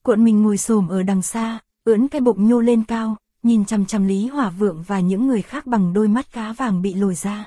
cuộn mình ngồi xổm ở đằng xa, ưỡn cái bụng nhô lên cao, nhìn chằm chằm Lý Hỏa Vượng và những người khác bằng đôi mắt cá vàng bị lồi ra.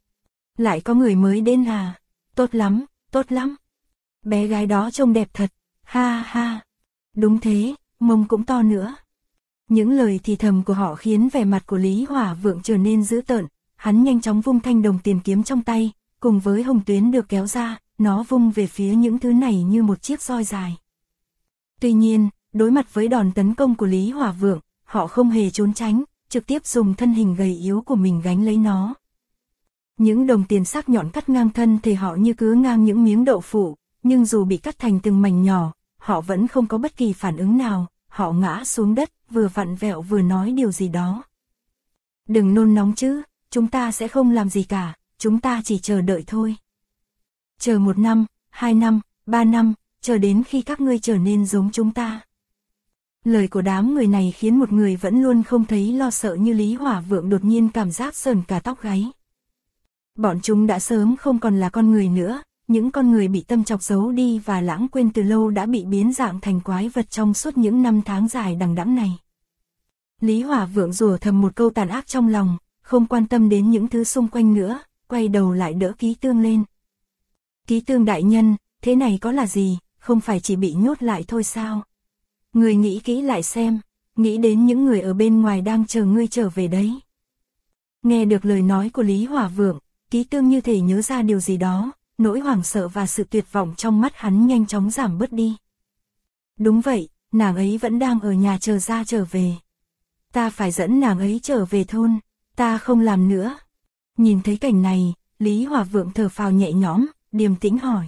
Lại có người mới đến à? Tốt lắm, tốt lắm. Bé gái đó trông đẹp thật, ha ha. Đúng thế, mông cũng to nữa. Những lời thì thầm của họ khiến vẻ mặt của Lý Hỏa Vượng trở nên dữ tợn, hắn nhanh chóng vung thanh đồng tiền kiếm trong tay, cùng với hồng tuyến được kéo ra, nó vung về phía những thứ này như một chiếc roi dài. Tuy nhiên, đối mặt với đòn tấn công của Lý Hỏa Vượng, họ không hề trốn tránh, trực tiếp dùng thân hình gầy yếu của mình gánh lấy nó. Những đồng tiền sắc nhọn cắt ngang thân thể họ như cứa ngang những miếng đậu phụ, nhưng dù bị cắt thành từng mảnh nhỏ, họ vẫn không có bất kỳ phản ứng nào, họ ngã xuống đất, vừa vặn vẹo vừa nói điều gì đó. Đừng nôn nóng chứ, chúng ta sẽ không làm gì cả, chúng ta chỉ chờ đợi thôi. Chờ 1 năm, 2 năm, 3 năm, chờ đến khi các ngươi trở nên giống chúng ta. Lời của đám người này khiến một người vẫn luôn không thấy lo sợ như Lý Hỏa Vượng đột nhiên cảm giác sởn cả tóc gáy. Bọn chúng đã sớm không còn là con người nữa, những con người bị tâm chọc giấu đi và lãng quên từ lâu đã bị biến dạng thành quái vật trong suốt những năm tháng dài đằng đẵng này. Lý Hỏa Vượng rủa thầm một câu tàn ác trong lòng, không quan tâm đến những thứ xung quanh nữa, quay đầu lại đỡ Ký Tương lên. Ký Tương đại nhân, thế này có là gì, không phải chỉ bị nhốt lại thôi sao? Người nghĩ kỹ lại xem, nghĩ đến những người ở bên ngoài đang chờ ngươi trở về đấy. Nghe được lời nói của Lý Hỏa Vượng, Ký Tương như thể nhớ ra điều gì đó, nỗi hoảng sợ và sự tuyệt vọng trong mắt hắn nhanh chóng giảm bớt đi. Đúng vậy, nàng ấy vẫn đang ở nhà chờ ra trở về. Ta phải dẫn nàng ấy trở về thôn, ta không làm nữa. Nhìn thấy cảnh này, Lý Hỏa Vượng thở phào nhẹ nhõm, điềm tĩnh hỏi.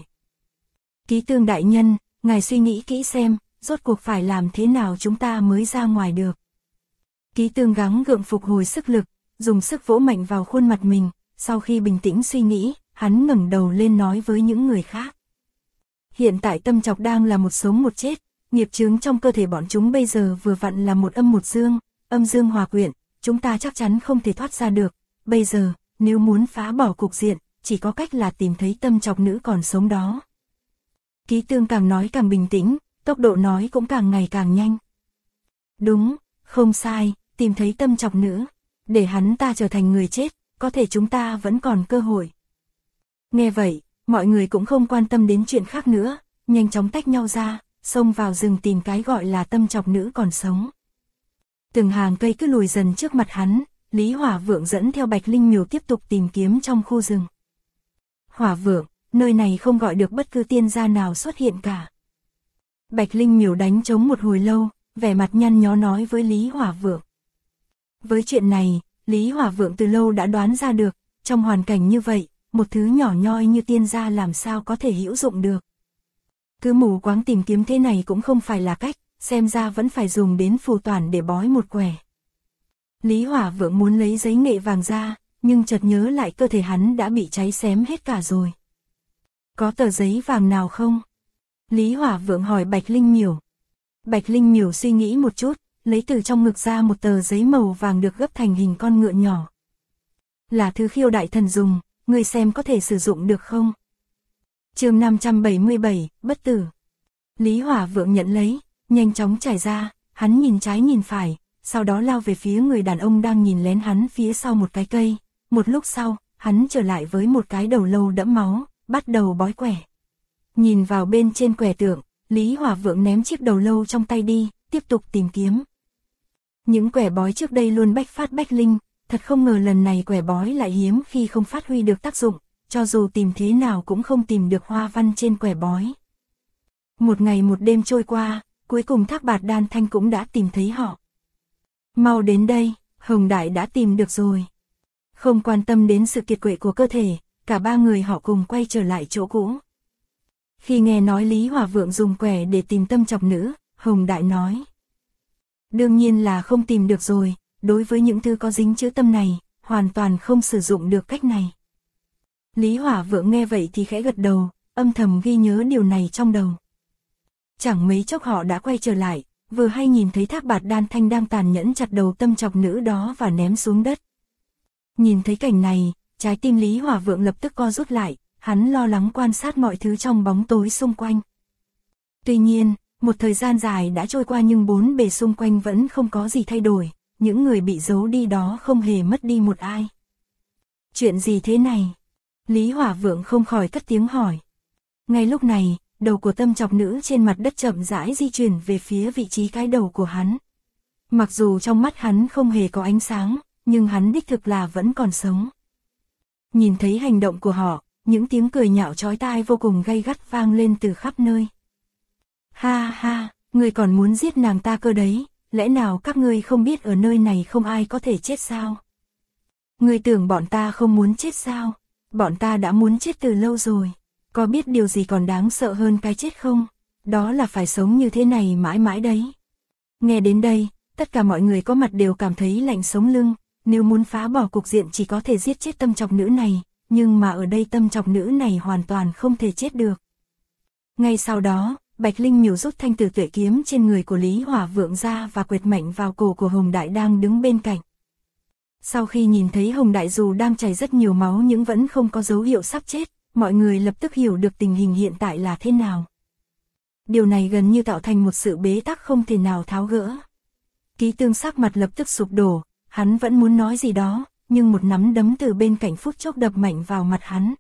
Ký Tương đại nhân, ngài suy nghĩ kỹ xem, rốt cuộc phải làm thế nào chúng ta mới ra ngoài được. Ký Tương gắng gượng phục hồi sức lực, dùng sức vỗ mạnh vào khuôn mặt mình, sau khi bình tĩnh suy nghĩ, hắn ngẩng đầu lên nói với những người khác. Hiện tại tâm chọc đang là một sống một chết, nghiệp chướng trong cơ thể bọn chúng bây giờ vừa vặn là một âm một dương, âm dương hòa quyện, chúng ta chắc chắn không thể thoát ra được. Bây giờ, nếu muốn phá bỏ cục diện, chỉ có cách là tìm thấy tâm chọc nữ còn sống đó. Ký Tương càng nói càng bình tĩnh, tốc độ nói cũng càng ngày càng nhanh. Đúng, không sai, tìm thấy tâm chọc nữ, để hắn ta trở thành người chết, có thể chúng ta vẫn còn cơ hội. Nghe vậy, mọi người cũng không quan tâm đến chuyện khác nữa, nhanh chóng tách nhau ra, xông vào rừng tìm cái gọi là tâm chọc nữ còn sống. Từng hàng cây cứ lùi dần trước mặt hắn, Lý Hỏa Vượng dẫn theo Bạch Linh Miều tiếp tục tìm kiếm trong khu rừng. Hỏa Vượng, nơi này không gọi được bất cứ tiên gia nào xuất hiện cả. Bạch Linh Miều đánh trống một hồi lâu, vẻ mặt nhăn nhó nói với Lý Hỏa Vượng. Với chuyện này, Lý Hỏa Vượng từ lâu đã đoán ra được, trong hoàn cảnh như vậy, một thứ nhỏ nhoi như tiên gia làm sao có thể hữu dụng được. Cứ mù quáng tìm kiếm thế này cũng không phải là cách, xem ra vẫn phải dùng đến phù toản để bói một quẻ. Lý Hỏa Vượng muốn lấy giấy nghệ vàng ra, nhưng chợt nhớ lại cơ thể hắn đã bị cháy xém hết cả rồi. Có tờ giấy vàng nào không? Lý Hỏa Vượng hỏi Bạch Linh Miểu. Bạch Linh Miểu suy nghĩ một chút, lấy từ trong ngực ra một tờ giấy màu vàng được gấp thành hình con ngựa nhỏ. Là thứ Khiêu đại thần dùng, ngươi xem có thể sử dụng được không? Chương 577, bất tử. Lý Hỏa Vượng nhận lấy, nhanh chóng trải ra, hắn nhìn trái nhìn phải, sau đó lao về phía người đàn ông đang nhìn lén hắn phía sau một cái cây. Một lúc sau, hắn trở lại với một cái đầu lâu đẫm máu, bắt đầu bói quẻ. Nhìn vào bên trên quẻ tượng, Lý Hỏa Vượng ném chiếc đầu lâu trong tay đi, tiếp tục tìm kiếm. Những quẻ bói trước đây luôn bách phát bách linh, thật không ngờ lần này quẻ bói lại hiếm khi không phát huy được tác dụng, cho dù tìm thế nào cũng không tìm được hoa văn trên quẻ bói. Một ngày một đêm trôi qua, cuối cùng Thác Bạt Đan Thanh cũng đã tìm thấy họ. Mau đến đây, Hồng Đại đã tìm được rồi. Không quan tâm đến sự kiệt quệ của cơ thể, cả ba người họ cùng quay trở lại chỗ cũ. Khi nghe nói Lý Hỏa Vượng dùng quẻ để tìm tâm chọc nữ, Hồng Đại nói. Đương nhiên là không tìm được rồi, đối với những thứ có dính chữ tâm này, hoàn toàn không sử dụng được cách này. Lý Hỏa Vượng nghe vậy thì khẽ gật đầu, âm thầm ghi nhớ điều này trong đầu. Chẳng mấy chốc họ đã quay trở lại, vừa hay nhìn thấy Thác Bạt Đan Thanh đang tàn nhẫn chặt đầu tâm chọc nữ đó và ném xuống đất. Nhìn thấy cảnh này, trái tim Lý Hỏa Vượng lập tức co rút lại, hắn lo lắng quan sát mọi thứ trong bóng tối xung quanh. Tuy nhiên, Một thời gian dài đã trôi qua nhưng bốn bề xung quanh vẫn không có gì thay đổi, những người bị giấu đi đó không hề mất đi một ai. Chuyện gì thế này? Lý Hỏa Vượng không khỏi cất tiếng hỏi. Ngay lúc này, đầu của Tâm Chọc Nữ trên mặt đất chậm rãi di chuyển về phía vị trí cái đầu của hắn. Mặc dù trong mắt hắn không hề có ánh sáng, nhưng hắn đích thực là vẫn còn sống. Nhìn thấy hành động của họ, những tiếng cười nhạo chói tai vô cùng gay gắt vang lên từ khắp nơi. Ha ha, ngươi còn muốn giết nàng ta cơ đấy, lẽ nào các ngươi không biết ở nơi này không ai có thể chết sao? Ngươi tưởng bọn ta không muốn chết sao? Bọn ta đã muốn chết từ lâu rồi. Có biết điều gì còn đáng sợ hơn cái chết không? Đó là phải sống như thế này mãi mãi đấy. Nghe đến đây, tất cả mọi người có mặt đều cảm thấy lạnh sống lưng. Nếu muốn phá bỏ cục diện chỉ có thể giết chết Tâm Chọc Nữ này, nhưng mà ở đây Tâm Chọc Nữ này hoàn toàn không thể chết được. Ngay sau đó, Bạch Linh Miểu rút thanh tử tuệ kiếm trên người của Lý Hỏa Vượng ra và quệt mạnh vào cổ của Hồng Đại đang đứng bên cạnh. Sau khi nhìn thấy Hồng Đại dù đang chảy rất nhiều máu nhưng vẫn không có dấu hiệu sắp chết, mọi người lập tức hiểu được tình hình hiện tại là thế nào. Điều này gần như tạo thành một sự bế tắc không thể nào tháo gỡ. Ký Tương sắc mặt lập tức sụp đổ, hắn vẫn muốn nói gì đó, nhưng một nắm đấm từ bên cạnh phút chốc đập mạnh vào mặt hắn.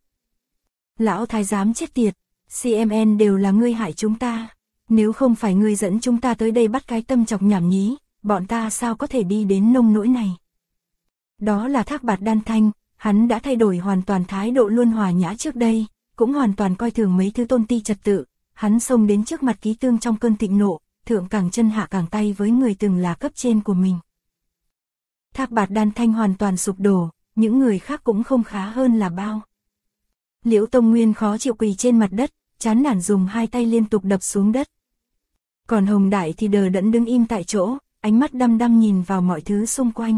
Lão thái giám chết tiệt, CMN đều là ngươi hại chúng ta. Nếu không phải ngươi dẫn chúng ta tới đây bắt cái Tâm Chọc nhảm nhí, bọn ta sao có thể đi đến nông nỗi này. Đó là Thác Bạt Đan Thanh, hắn đã thay đổi hoàn toàn thái độ luôn hòa nhã trước đây, cũng hoàn toàn coi thường mấy thứ tôn ti trật tự. Hắn xông đến trước mặt Ký Tương trong cơn thịnh nộ, thượng càng chân hạ càng tay với người từng là cấp trên của mình. Thác Bạt Đan Thanh hoàn toàn sụp đổ, những người khác cũng không khá hơn là bao. Liễu Tông Nguyên khó chịu quỳ trên mặt đất, chán nản dùng hai tay liên tục đập xuống đất. Còn Hồng Đại thì đờ đẫn đứng im tại chỗ, ánh mắt đăm đăm nhìn vào mọi thứ xung quanh.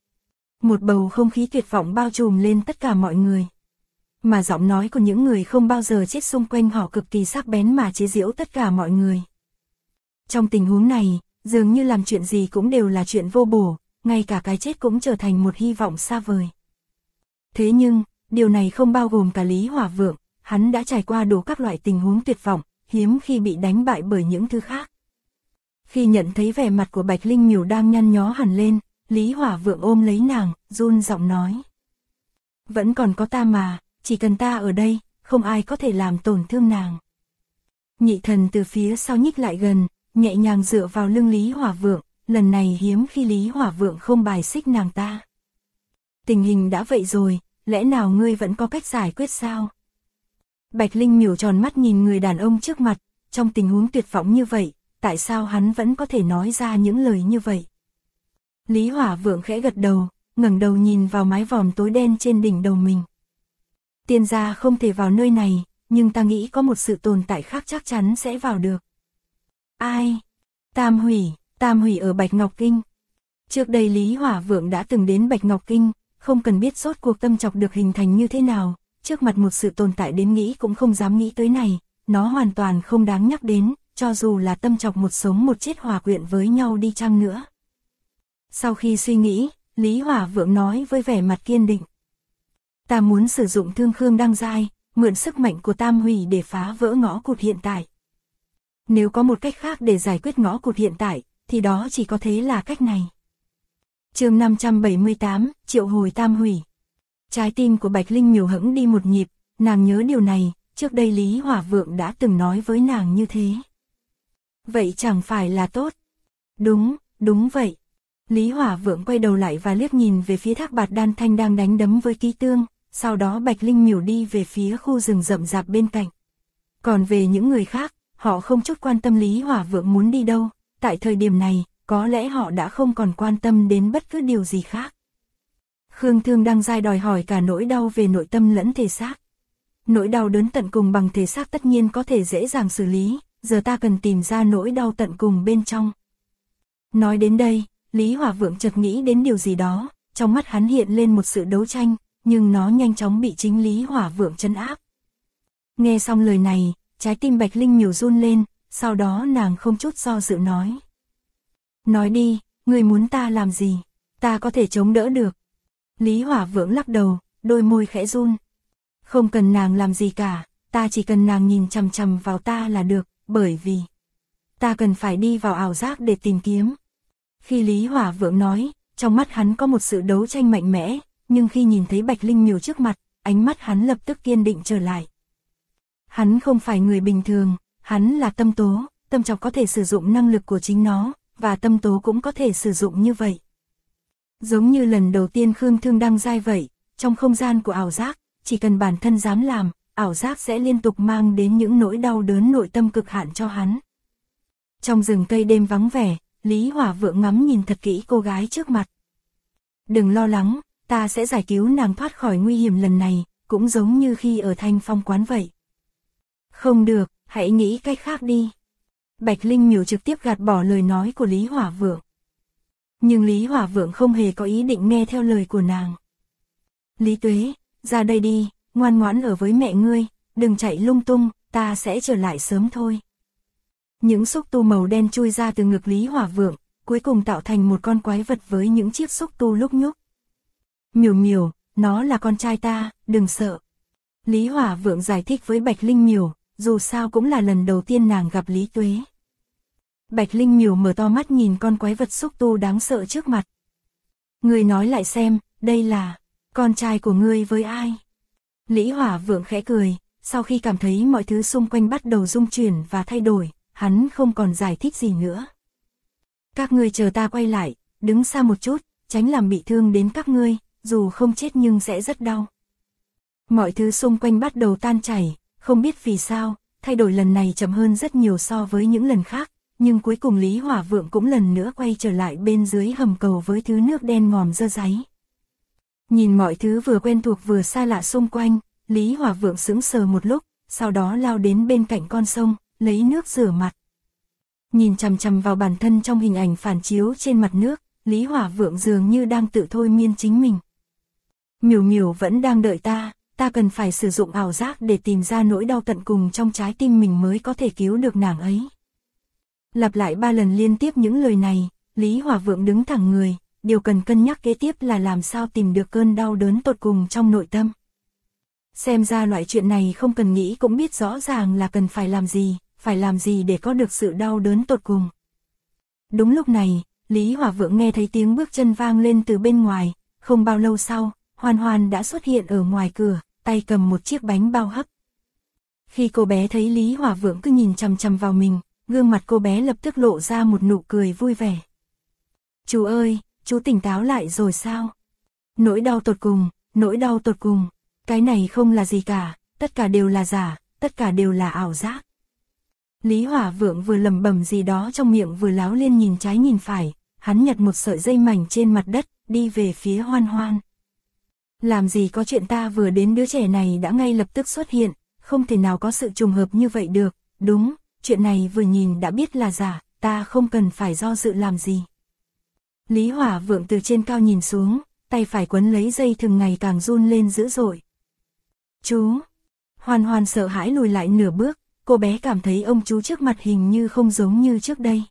Một bầu không khí tuyệt vọng bao trùm lên tất cả mọi người. Mà giọng nói của những người không bao giờ chết xung quanh họ cực kỳ sắc bén mà chế giễu tất cả mọi người. Trong tình huống này, dường như làm chuyện gì cũng đều là chuyện vô bổ, ngay cả cái chết cũng trở thành một hy vọng xa vời. Thế nhưng, điều này không bao gồm cả Lý Hỏa Vượng, hắn đã trải qua đủ các loại tình huống tuyệt vọng, hiếm khi bị đánh bại bởi những thứ khác. Khi nhận thấy vẻ mặt của Bạch Linh Miểu đang nhăn nhó hẳn lên, Lý Hỏa Vượng ôm lấy nàng, run giọng nói. Vẫn còn có ta mà, chỉ cần ta ở đây, không ai có thể làm tổn thương nàng. Nhị thần từ phía sau nhích lại gần, nhẹ nhàng dựa vào lưng Lý Hỏa Vượng, lần này hiếm khi Lý Hỏa Vượng không bài xích nàng ta. Tình hình đã vậy rồi, lẽ nào ngươi vẫn có cách giải quyết sao? Bạch Linh Miểu tròn mắt nhìn người đàn ông trước mặt, trong tình huống tuyệt vọng như vậy, tại sao hắn vẫn có thể nói ra những lời như vậy? Lý Hỏa Vượng khẽ gật đầu, ngẩng đầu nhìn vào mái vòm tối đen trên đỉnh đầu mình. Tiên gia không thể vào nơi này, nhưng ta nghĩ có một sự tồn tại khác chắc chắn sẽ vào được. Ai? Tam Hủy ở Bạch Ngọc Kinh. Trước đây Lý Hỏa Vượng đã từng đến Bạch Ngọc Kinh, không cần biết rốt cuộc Tâm Chọc được hình thành như thế nào, trước mặt một sự tồn tại đến nghĩ cũng không dám nghĩ tới này, nó hoàn toàn không đáng nhắc đến, cho dù là Tâm Chọc một sống một chết hòa quyện với nhau đi chăng nữa. Sau khi suy nghĩ, Lý Hỏa Vượng nói với vẻ mặt kiên định. Ta muốn sử dụng Thương Khương Đăng Giai, mượn sức mạnh của Tam Hủy để phá vỡ ngõ cụt hiện tại. Nếu có một cách khác để giải quyết ngõ cụt hiện tại, thì đó chỉ có thế là cách này. Chương 578, triệu hồi Tam Hủy. Trái tim của Bạch Linh Miểu hững đi một nhịp, nàng nhớ điều này, trước đây Lý Hỏa Vượng đã từng nói với nàng như thế. Vậy chẳng phải là tốt? Đúng vậy. Lý Hỏa Vượng quay đầu lại và liếc nhìn về phía Thác Bạt Đan Thanh đang đánh đấm với Ký Tương, sau đó Bạch Linh Miểu đi về phía khu rừng rậm rạp bên cạnh. Còn về những người khác, họ không chút quan tâm Lý Hỏa Vượng muốn đi đâu, tại thời điểm này, có lẽ họ đã không còn quan tâm đến bất cứ điều gì khác. Khương Thương Đăng Giai đòi hỏi cả nỗi đau về nội tâm lẫn thể xác. Nỗi đau đớn tận cùng bằng thể xác tất nhiên có thể dễ dàng xử lý, giờ ta cần tìm ra nỗi đau tận cùng bên trong. Nói đến đây, Lý Hỏa Vượng chợt nghĩ đến điều gì đó, trong mắt hắn hiện lên một sự đấu tranh, nhưng nó nhanh chóng bị chính Lý Hỏa Vượng trấn áp. Nghe xong lời này, trái tim Bạch Linh Miểu run lên, sau đó nàng không chút do dự nói. Nói đi, ngươi muốn ta làm gì? Ta có thể chống đỡ được. Lý Hỏa Vượng lắc đầu, đôi môi khẽ run. Không cần nàng làm gì cả, ta chỉ cần nàng nhìn chằm chằm vào ta là được, bởi vì Ta cần phải đi vào ảo giác để tìm kiếm. Khi Lý Hỏa Vượng nói, trong mắt hắn có một sự đấu tranh mạnh mẽ, nhưng khi nhìn thấy Bạch Linh Miều trước mặt, ánh mắt hắn lập tức kiên định trở lại. Hắn không phải người bình thường, hắn là tâm tố, tâm trọc có thể sử dụng năng lực của chính nó, và tâm tố cũng có thể sử dụng như vậy. Giống như lần đầu tiên Khương Thương đăng giai vậy, trong không gian của ảo giác, chỉ cần bản thân dám làm, ảo giác sẽ liên tục mang đến những nỗi đau đớn nội tâm cực hạn cho hắn. Trong rừng cây đêm vắng vẻ, Lý Hỏa Vượng ngắm nhìn thật kỹ cô gái trước mặt. Đừng lo lắng, ta sẽ giải cứu nàng thoát khỏi nguy hiểm lần này, cũng giống như khi ở Thanh Phong quán vậy. Không được, hãy nghĩ cách khác đi. Bạch Linh Miều trực tiếp gạt bỏ lời nói của Lý Hỏa Vượng. Nhưng Lý Hỏa Vượng không hề có ý định nghe theo lời của nàng. Lý Tuế, ra đây đi, ngoan ngoãn ở với mẹ ngươi, đừng chạy lung tung, ta sẽ trở lại sớm thôi. Những xúc tu màu đen chui ra từ ngực Lý Hỏa Vượng, cuối cùng tạo thành một con quái vật với những chiếc xúc tu lúc nhúc. Miều Miều, nó là con trai ta, đừng sợ. Lý Hỏa Vượng giải thích với Bạch Linh Miều, dù sao cũng là lần đầu tiên nàng gặp Lý Tuế. Bạch Linh Miều mở to mắt nhìn con quái vật xúc tu đáng sợ trước mặt. Ngươi nói lại xem, đây là con trai của ngươi với ai? Lý Hỏa Vượng khẽ cười, sau khi cảm thấy mọi thứ xung quanh bắt đầu rung chuyển và thay đổi, hắn không còn giải thích gì nữa. Các ngươi chờ ta quay lại, đứng xa một chút, tránh làm bị thương đến các ngươi, dù không chết nhưng sẽ rất đau. Mọi thứ xung quanh bắt đầu tan chảy, không biết vì sao, thay đổi lần này chậm hơn rất nhiều so với những lần khác, nhưng cuối cùng Lý Hỏa Vượng cũng lần nữa quay trở lại bên dưới hầm cầu với thứ nước đen ngòm dơ dáy. Nhìn mọi thứ vừa quen thuộc vừa xa lạ xung quanh, Lý Hỏa Vượng sững sờ một lúc, sau đó lao đến bên cạnh con sông, lấy nước rửa mặt. Nhìn chằm chằm vào bản thân trong hình ảnh phản chiếu trên mặt nước, Lý Hỏa Vượng dường như đang tự thôi miên chính mình. Miều Miều vẫn đang đợi ta, ta cần phải sử dụng ảo giác để tìm ra nỗi đau tận cùng trong trái tim mình mới có thể cứu được nàng ấy. Lặp lại 3 lần liên tiếp những lời này, Lý Hỏa Vượng đứng thẳng người, điều cần cân nhắc kế tiếp là làm sao tìm được cơn đau đớn tột cùng trong nội tâm. Xem ra loại chuyện này không cần nghĩ cũng biết rõ ràng là cần phải làm gì để có được sự đau đớn tột cùng. Đúng lúc này, Lý Hỏa Vượng nghe thấy tiếng bước chân vang lên từ bên ngoài, không bao lâu sau, Hoan Hoan đã xuất hiện ở ngoài cửa, tay cầm một chiếc bánh bao hấp. Khi cô bé thấy Lý Hỏa Vượng cứ nhìn chằm chằm vào mình, gương mặt cô bé lập tức lộ ra một nụ cười vui vẻ. Chú ơi, chú tỉnh táo lại rồi sao? Nỗi đau tột cùng, cái này không là gì cả, tất cả đều là giả, tất cả đều là ảo giác. Lý Hỏa Vượng vừa lẩm bẩm gì đó trong miệng vừa láo liên nhìn trái nhìn phải, hắn nhặt một sợi dây mảnh trên mặt đất, đi về phía Hoan Hoan. Làm gì có chuyện ta vừa đến đứa trẻ này đã ngay lập tức xuất hiện, không thể nào có sự trùng hợp như vậy được, đúng, chuyện này vừa nhìn đã biết là giả, ta không cần phải do dự làm gì. Lý Hỏa Vượng từ trên cao nhìn xuống, tay phải quấn lấy dây thừng ngày càng run lên dữ dội. Chú! Hoan Hoan sợ hãi lùi lại nửa bước, cô bé cảm thấy ông chú trước mặt hình như không giống như trước đây.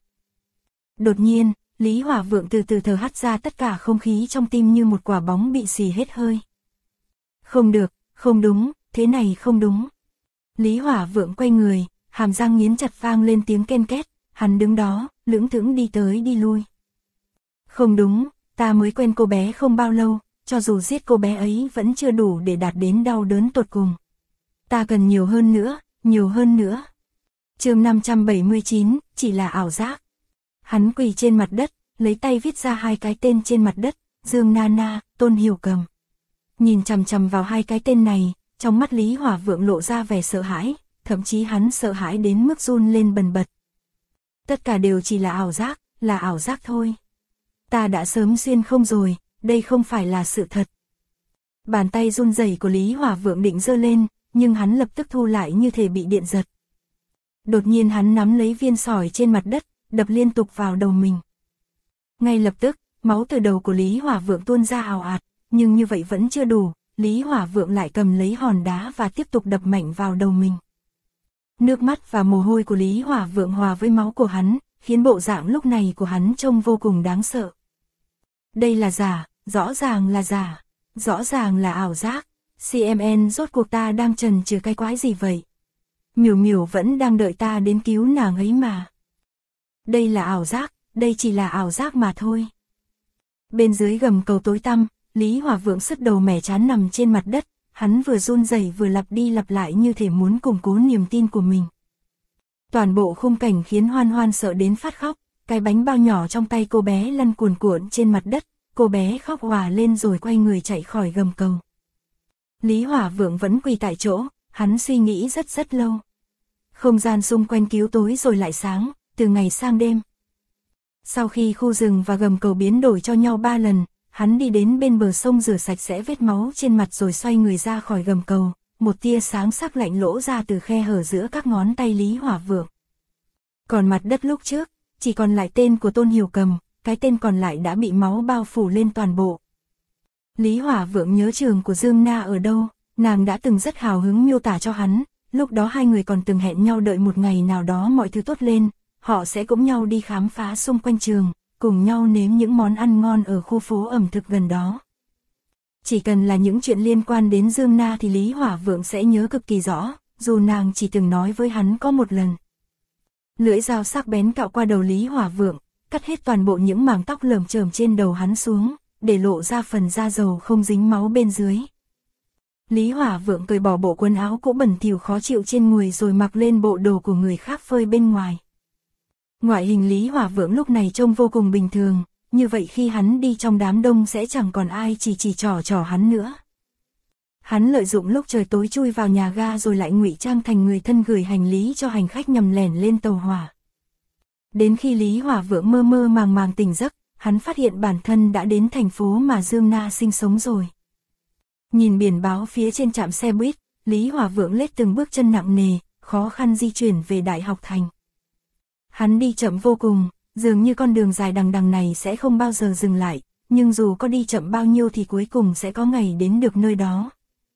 Đột nhiên, Lý Hỏa Vượng từ từ thở hắt ra tất cả không khí trong tim như một quả bóng bị xì hết hơi. Không được, không đúng, thế này không đúng. Lý Hỏa Vượng quay người, hàm răng nghiến chặt vang lên tiếng ken két, hắn đứng đó, lững thững đi tới đi lui. Không đúng, ta mới quen cô bé không bao lâu, cho dù giết cô bé ấy vẫn chưa đủ để đạt đến đau đớn tột cùng. Ta cần nhiều hơn nữa. Chương 579, chỉ là ảo giác. Hắn quỳ trên mặt đất, lấy tay viết ra 2 cái tên trên mặt đất, Dương Nana, Tôn Hiểu Cầm. Nhìn chằm chằm vào 2 cái tên này, trong mắt Lý Hỏa Vượng lộ ra vẻ sợ hãi, thậm chí hắn sợ hãi đến mức run lên bần bật. Tất cả đều chỉ là ảo giác thôi. Ta đã sớm xuyên không rồi, đây không phải là sự thật. Bàn tay run rẩy của Lý Hỏa Vượng định giơ lên, nhưng hắn lập tức thu lại như thể bị điện giật. Đột nhiên hắn nắm lấy viên sỏi trên mặt đất, đập liên tục vào đầu mình. Ngay lập tức, máu từ đầu của Lý Hỏa Vượng tuôn ra ào ạt, nhưng như vậy vẫn chưa đủ, Lý Hỏa Vượng lại cầm lấy hòn đá và tiếp tục đập mạnh vào đầu mình. Nước mắt và mồ hôi của Lý Hỏa Vượng hòa với máu của hắn, khiến bộ dạng lúc này của hắn trông vô cùng đáng sợ. Đây là giả, rõ ràng là ảo giác. CMN rốt cuộc ta đang chần chừ cái quái gì vậy? Miều Miều vẫn đang đợi ta đến cứu nàng ấy mà. đây là ảo giác, đây chỉ là ảo giác mà thôi. Bên dưới gầm cầu tối tăm, Lý Hỏa Vượng sứt đầu mẻ chán nằm trên mặt đất, hắn vừa run rẩy vừa lặp đi lặp lại như thể muốn củng cố niềm tin của mình. Toàn bộ khung cảnh khiến Hoan Hoan sợ đến phát khóc, cái bánh bao nhỏ trong tay cô bé lăn cuồn cuộn trên mặt đất, cô bé khóc òa lên rồi quay người chạy khỏi gầm cầu. Lý Hỏa Vượng vẫn quỳ tại chỗ, hắn suy nghĩ rất lâu. Không gian xung quanh cứu tối rồi lại sáng, từ ngày sang đêm. Sau khi khu rừng và gầm cầu biến đổi cho nhau 3 lần, hắn đi đến bên bờ sông rửa sạch sẽ vết máu trên mặt rồi xoay người ra khỏi gầm cầu, một tia sáng sắc lạnh lỗ ra từ khe hở giữa các ngón tay Lý Hỏa Vượng. Còn mặt đất lúc trước, chỉ còn lại tên của Tôn Hiểu Cầm, cái tên còn lại đã bị máu bao phủ lên toàn bộ. Lý Hỏa Vượng nhớ trường của Dương Na ở đâu, nàng đã từng rất hào hứng miêu tả cho hắn, lúc đó hai người còn từng hẹn nhau đợi một ngày nào đó mọi thứ tốt lên, họ sẽ cùng nhau đi khám phá xung quanh trường, cùng nhau nếm những món ăn ngon ở khu phố ẩm thực gần đó. Chỉ cần là những chuyện liên quan đến Dương Na thì Lý Hỏa Vượng sẽ nhớ cực kỳ rõ, dù nàng chỉ từng nói với hắn có một lần. Lưỡi dao sắc bén cạo qua đầu Lý Hỏa Vượng, cắt hết toàn bộ những mảng tóc lởm chởm trên đầu hắn xuống, để lộ ra phần da dầu không dính máu bên dưới. Lý Hỏa Vượng cởi bỏ bộ quần áo cũ bẩn thỉu khó chịu trên người rồi mặc lên bộ đồ của người khác phơi bên ngoài. Ngoại hình Lý Hỏa Vượng lúc này trông vô cùng bình thường, như vậy khi hắn đi trong đám đông sẽ chẳng còn ai chỉ trỏ hắn nữa. Hắn lợi dụng lúc trời tối chui vào nhà ga rồi lại ngụy trang thành người thân gửi hành lý cho hành khách nhằm lẻn lên tàu hỏa. Đến khi Lý Hỏa Vượng mơ mơ màng tỉnh giấc, hắn phát hiện bản thân đã đến thành phố mà Dương Na sinh sống rồi. Nhìn biển báo phía trên trạm xe buýt, Lý Hỏa Vượng lết từng bước chân nặng nề, khó khăn di chuyển về Đại học Thành. Hắn đi chậm vô cùng, dường như con đường dài đằng đằng này sẽ không bao giờ dừng lại, nhưng dù có đi chậm bao nhiêu thì cuối cùng sẽ có ngày đến được nơi đó.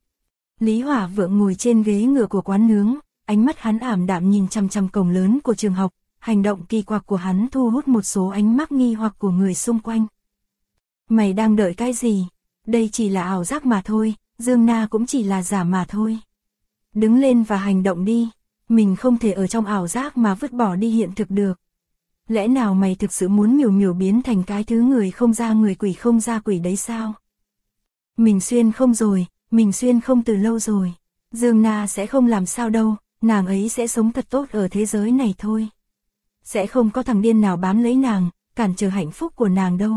Lý Hỏa Vượng ngồi trên ghế ngựa của quán nướng, ánh mắt hắn ảm đạm nhìn chằm chằm cổng lớn của trường học, hành động kỳ quặc của hắn thu hút một số ánh mắt nghi hoặc của người xung quanh. Mày đang đợi cái gì? Đây chỉ là ảo giác mà thôi, Dương Na cũng chỉ là giả mà thôi. Đứng lên và hành động đi, mình không thể ở trong ảo giác mà vứt bỏ đi hiện thực được. Lẽ nào mày thực sự muốn miểu miểu biến thành cái thứ người không ra người quỷ không ra quỷ đấy sao? Mình xuyên không rồi, mình xuyên không từ lâu rồi. Dương Na sẽ không làm sao đâu, nàng ấy sẽ sống thật tốt ở thế giới này thôi. Sẽ không có thằng điên nào bám lấy nàng, cản trở hạnh phúc của nàng đâu.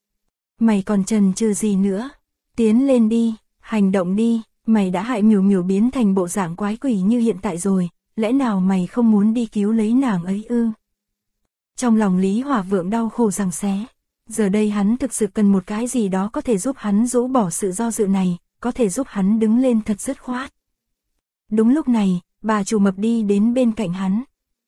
Mày còn chần chừ gì nữa? Tiến lên đi, hành động đi, mày đã hại miểu miểu biến thành bộ dạng quái quỷ như hiện tại rồi, lẽ nào mày không muốn đi cứu lấy nàng ấy ư? Trong lòng Lý Hỏa Vượng đau khổ giằng xé, giờ đây hắn thực sự cần một cái gì đó có thể giúp hắn rũ bỏ sự do dự này, có thể giúp hắn đứng lên thật dứt khoát. Đúng lúc này, bà chủ mập đi đến bên cạnh hắn.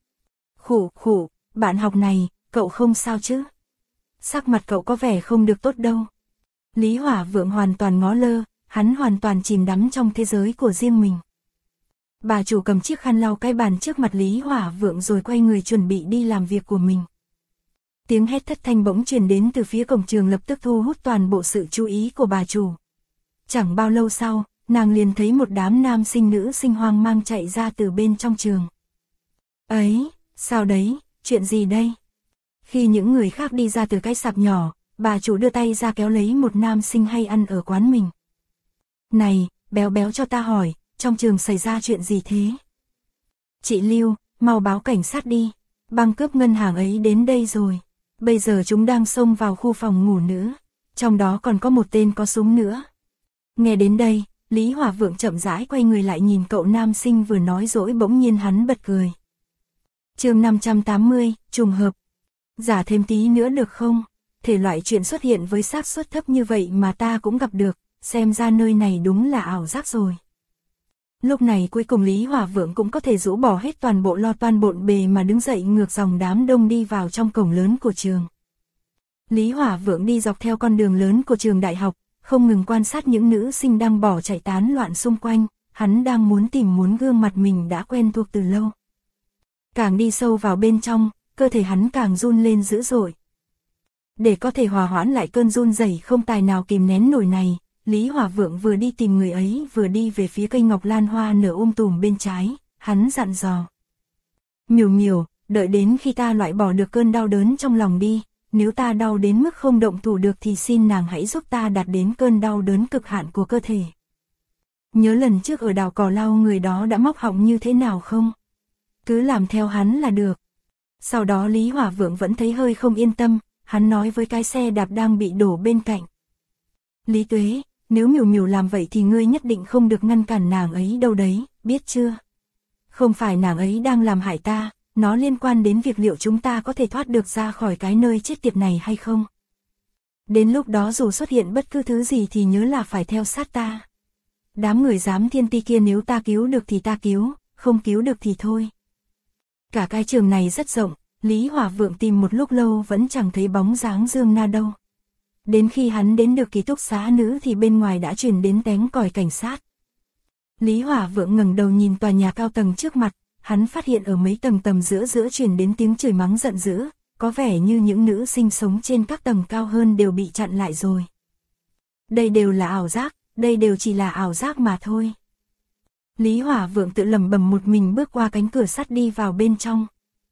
Khụ, bạn học này, cậu không sao chứ? Sắc mặt cậu có vẻ không được tốt đâu. Lý Hỏa Vượng hoàn toàn ngó lơ, hắn hoàn toàn chìm đắm trong thế giới của riêng mình. Bà chủ cầm chiếc khăn lau cái bàn trước mặt Lý Hỏa Vượng rồi quay người chuẩn bị đi làm việc của mình. Tiếng hét thất thanh bỗng truyền đến từ phía cổng trường lập tức thu hút toàn bộ sự chú ý của bà chủ. Chẳng bao lâu sau, nàng liền thấy một đám nam sinh nữ sinh hoang mang chạy ra từ bên trong trường. Ấy, sao đấy, chuyện gì đây? Khi những người khác đi ra từ cái sạp nhỏ, bà chủ đưa tay ra kéo lấy một nam sinh hay ăn ở quán mình. Này, béo béo cho ta hỏi, trong trường xảy ra chuyện gì thế? Chị Lưu, mau báo cảnh sát đi, băng cướp ngân hàng ấy đến đây rồi. Bây giờ chúng đang xông vào khu phòng ngủ nữ, trong đó còn có một tên có súng nữa. Nghe đến đây, Lý Hỏa Vượng chậm rãi quay người lại nhìn cậu nam sinh vừa nói dỗi bỗng nhiên hắn bật cười. Chương 580, trùng hợp. Giả thêm tí nữa được không? Thể loại chuyện xuất hiện với xác suất thấp như vậy mà ta cũng gặp được, xem ra nơi này đúng là ảo giác rồi. Lúc này cuối cùng Lý Hỏa Vượng cũng có thể rũ bỏ hết toàn bộ lo toan bộn bề mà đứng dậy ngược dòng đám đông đi vào trong cổng lớn của trường. Lý Hỏa Vượng đi dọc theo con đường lớn của trường đại học, không ngừng quan sát những nữ sinh đang bỏ chạy tán loạn xung quanh, hắn đang muốn gương mặt mình đã quen thuộc từ lâu. Càng đi sâu vào bên trong, cơ thể hắn càng run lên dữ dội. Để có thể hòa hoãn lại cơn run rẩy không tài nào kìm nén nổi này, Lý Hỏa Vượng vừa đi tìm người ấy vừa đi về phía cây ngọc lan hoa nở tùm bên trái, hắn dặn dò. Miểu miểu, đợi đến khi ta loại bỏ được cơn đau đớn trong lòng đi, nếu ta đau đến mức không động thủ được thì xin nàng hãy giúp ta đạt đến cơn đau đớn cực hạn của cơ thể. Nhớ lần trước ở đảo Cỏ Lau người đó đã móc họng như thế nào không? Cứ làm theo hắn là được. Sau đó Lý Hỏa Vượng vẫn thấy hơi không yên tâm, hắn nói với cái xe đạp đang bị đổ bên cạnh. Lý Tuế, nếu Miểu Miểu làm vậy thì ngươi nhất định không được ngăn cản nàng ấy đâu đấy, biết chưa? Không phải nàng ấy đang làm hại ta, nó liên quan đến việc liệu chúng ta có thể thoát được ra khỏi cái nơi chết tiệt này hay không. Đến lúc đó dù xuất hiện bất cứ thứ gì thì nhớ là phải theo sát ta. Đám người giám thiên ti kia nếu ta cứu được thì ta cứu, không cứu được thì thôi. Cả cái trường này rất rộng, Lý Hỏa Vượng tìm một lúc lâu vẫn chẳng thấy bóng dáng Dương Na đâu. Đến khi hắn đến được ký túc xá nữ thì bên ngoài đã truyền đến tiếng còi cảnh sát. Lý Hỏa Vượng ngẩng đầu nhìn tòa nhà cao tầng trước mặt, hắn phát hiện ở mấy tầng tầm giữa truyền đến tiếng chửi mắng giận dữ, có vẻ như những nữ sinh sống trên các tầng cao hơn đều bị chặn lại rồi. Đây đều là ảo giác, đây đều chỉ là ảo giác mà thôi. Lý Hỏa Vượng tự lẩm bẩm một mình bước qua cánh cửa sắt đi vào bên trong.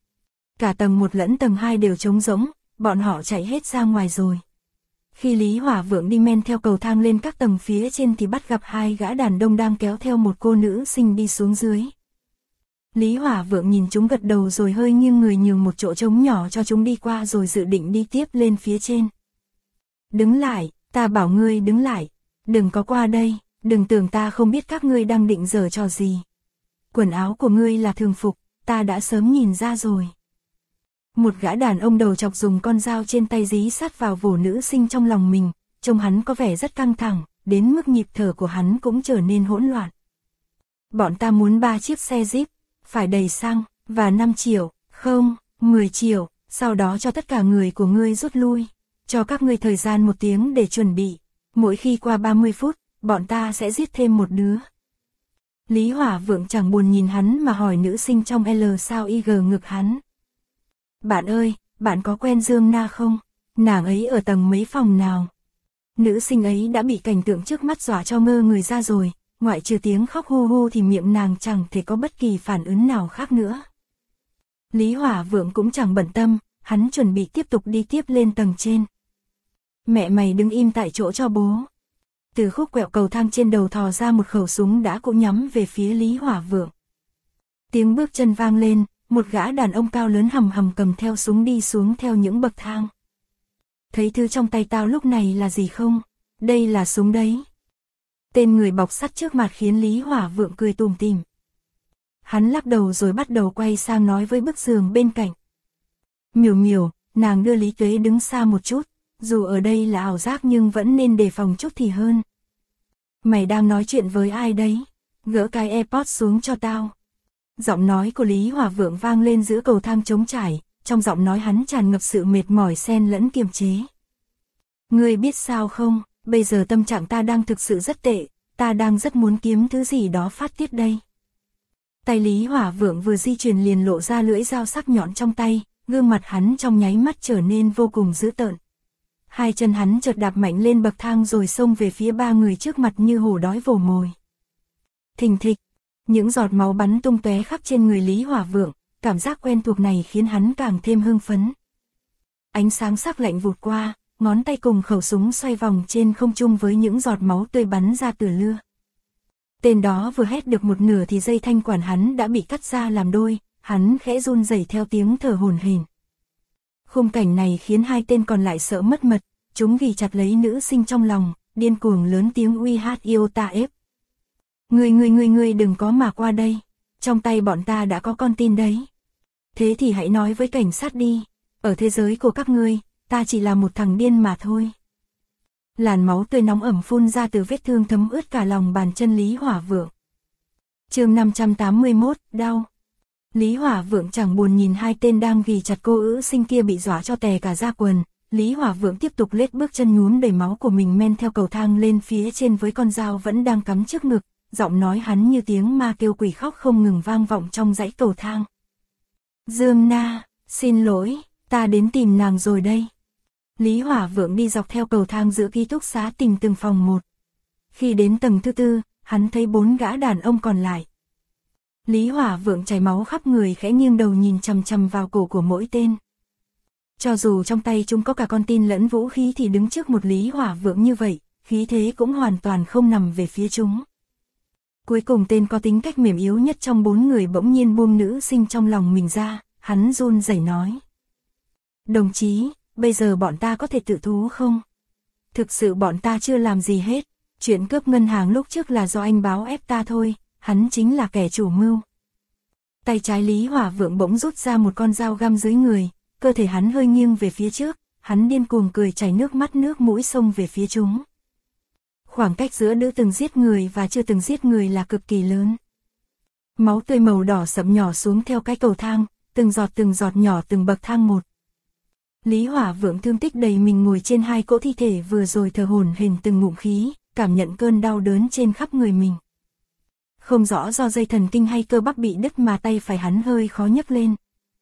Cả tầng 1 lẫn tầng 2 đều trống rỗng, bọn họ chạy hết ra ngoài rồi. Khi Lý Hỏa Vượng đi men theo cầu thang lên các tầng phía trên thì bắt gặp 2 gã đàn ông đang kéo theo một cô nữ sinh đi xuống dưới. Lý Hỏa Vượng nhìn chúng gật đầu rồi hơi nghiêng người nhường một chỗ trống nhỏ cho chúng đi qua rồi dự định đi tiếp lên phía trên. Đứng lại, ta bảo ngươi đứng lại, đừng có qua đây, đừng tưởng ta không biết các ngươi đang định giở trò gì. Quần áo của ngươi là thường phục, ta đã sớm nhìn ra rồi. Một gã đàn ông đầu chọc dùng con dao trên tay dí sát vào vồ nữ sinh trong lòng mình, trông hắn có vẻ rất căng thẳng, đến mức nhịp thở của hắn cũng trở nên hỗn loạn. Bọn ta muốn 3 chiếc xe Jeep, phải đầy xăng, và 5 triệu, không, 10 triệu, sau đó cho tất cả người của ngươi rút lui, cho các ngươi thời gian 1 tiếng để chuẩn bị, mỗi khi qua 30 phút, bọn ta sẽ giết thêm một đứa. Lý Hỏa Vượng chẳng buồn nhìn hắn mà hỏi nữ sinh trong L sao IG ngực hắn. Bạn ơi, bạn có quen Dương Na không? Nàng ấy ở tầng mấy phòng nào? Nữ sinh ấy đã bị cảnh tượng trước mắt dọa cho ngơ người ra rồi, ngoại trừ tiếng khóc hu hu thì miệng nàng chẳng thể có bất kỳ phản ứng nào khác nữa. Lý Hỏa Vượng cũng chẳng bận tâm, hắn chuẩn bị tiếp tục đi tiếp lên tầng trên. Mẹ mày đứng im tại chỗ cho bố. Từ khúc quẹo cầu thang trên đầu thò ra một khẩu súng đã cũng nhắm về phía Lý Hỏa Vượng. Tiếng bước chân vang lên, một gã đàn ông cao lớn hầm hầm cầm theo súng đi xuống theo những bậc thang. Thấy thứ trong tay tao lúc này là gì không? Đây là súng đấy. Tên người bọc sắt trước mặt khiến Lý Hỏa Vượng cười tủm tỉm. Hắn lắc đầu rồi bắt đầu quay sang nói với bức giường bên cạnh. Miểu Miểu, nàng đưa Lý Tuế đứng xa một chút, dù ở đây là ảo giác nhưng vẫn nên đề phòng chút thì hơn. Mày đang nói chuyện với ai đấy? Gỡ cái AirPods xuống cho tao. Giọng nói của Lý Hỏa Vượng vang lên giữa cầu thang trống trải, trong giọng nói hắn tràn ngập sự mệt mỏi xen lẫn kiềm chế. Ngươi biết sao không, bây giờ tâm trạng ta đang thực sự rất tệ, ta đang rất muốn kiếm thứ gì đó phát tiết đây. Tay Lý Hỏa Vượng vừa di chuyển liền lộ ra lưỡi dao sắc nhọn trong tay, gương mặt hắn trong nháy mắt trở nên vô cùng dữ tợn. 2 chân hắn chợt đạp mạnh lên bậc thang rồi xông về phía 3 người trước mặt như hổ đói vồ mồi. Thình thịch, những giọt máu bắn tung tóe khắp trên người Lý Hỏa Vượng, cảm giác quen thuộc này khiến hắn càng thêm hưng phấn. Ánh sáng sắc lạnh vụt qua, ngón tay cùng khẩu súng xoay vòng trên không trung với những giọt máu tươi bắn ra từ lưa. Tên đó vừa hét được một nửa thì dây thanh quản hắn đã bị cắt ra làm đôi, hắn khẽ run rẩy theo tiếng thở hổn hển. Khung cảnh này khiến 2 tên còn lại sợ mất mật, chúng ghì chặt lấy nữ sinh trong lòng, điên cuồng lớn tiếng uy hát yêu ta ép. Ngươi đừng có mà qua đây, trong tay bọn ta đã có con tin đấy. Thế thì hãy nói với cảnh sát đi, ở thế giới của các ngươi, ta chỉ là một thằng điên mà thôi. Làn máu tươi nóng ẩm phun ra từ vết thương thấm ướt cả lòng bàn chân Lý Hỏa Vượng. Chương 581, đau. Lý Hỏa Vượng chẳng buồn nhìn 2 tên đang ghì chặt cô nữ sinh kia bị dọa cho tè cả da quần. Lý Hỏa Vượng tiếp tục lết bước chân nhuốm đầy máu của mình men theo cầu thang lên phía trên với con dao vẫn đang cắm trước ngực, giọng nói hắn như tiếng ma kêu quỷ khóc không ngừng vang vọng trong dãy cầu thang. Dương Na, xin lỗi, ta đến tìm nàng rồi đây. Lý Hỏa Vượng đi dọc theo cầu thang giữa ký túc xá tìm từng phòng một. Khi đến tầng thứ 4, hắn thấy 4 gã đàn ông còn lại. Lý Hỏa Vượng chảy máu khắp người khẽ nghiêng đầu nhìn chằm chằm vào cổ của mỗi tên. Cho dù trong tay chúng có cả con tin lẫn vũ khí thì đứng trước một Lý Hỏa Vượng như vậy, khí thế cũng hoàn toàn không nằm về phía chúng. Cuối cùng tên có tính cách mềm yếu nhất trong 4 người bỗng nhiên buông nữ sinh trong lòng mình ra, hắn run rẩy nói. Đồng chí, bây giờ bọn ta có thể tự thú không? Thực sự bọn ta chưa làm gì hết, chuyện cướp ngân hàng lúc trước là do anh báo ép ta thôi, hắn chính là kẻ chủ mưu. Tay trái Lý Hỏa Vượng bỗng rút ra một con dao găm dưới người, cơ thể hắn hơi nghiêng về phía trước, hắn điên cuồng cười chảy nước mắt nước mũi xông về phía chúng. Khoảng cách giữa nữ từng giết người và chưa từng giết người là cực kỳ lớn. Máu tươi màu đỏ sẫm nhỏ xuống theo cái cầu thang, từng giọt nhỏ từng bậc thang một. Lý Hỏa Vượng thương tích đầy mình ngồi trên 2 cỗ thi thể vừa rồi thở hổn hển từng ngụm khí, cảm nhận cơn đau đớn trên khắp người mình. Không rõ do dây thần kinh hay cơ bắp bị đứt mà tay phải hắn hơi khó nhấc lên.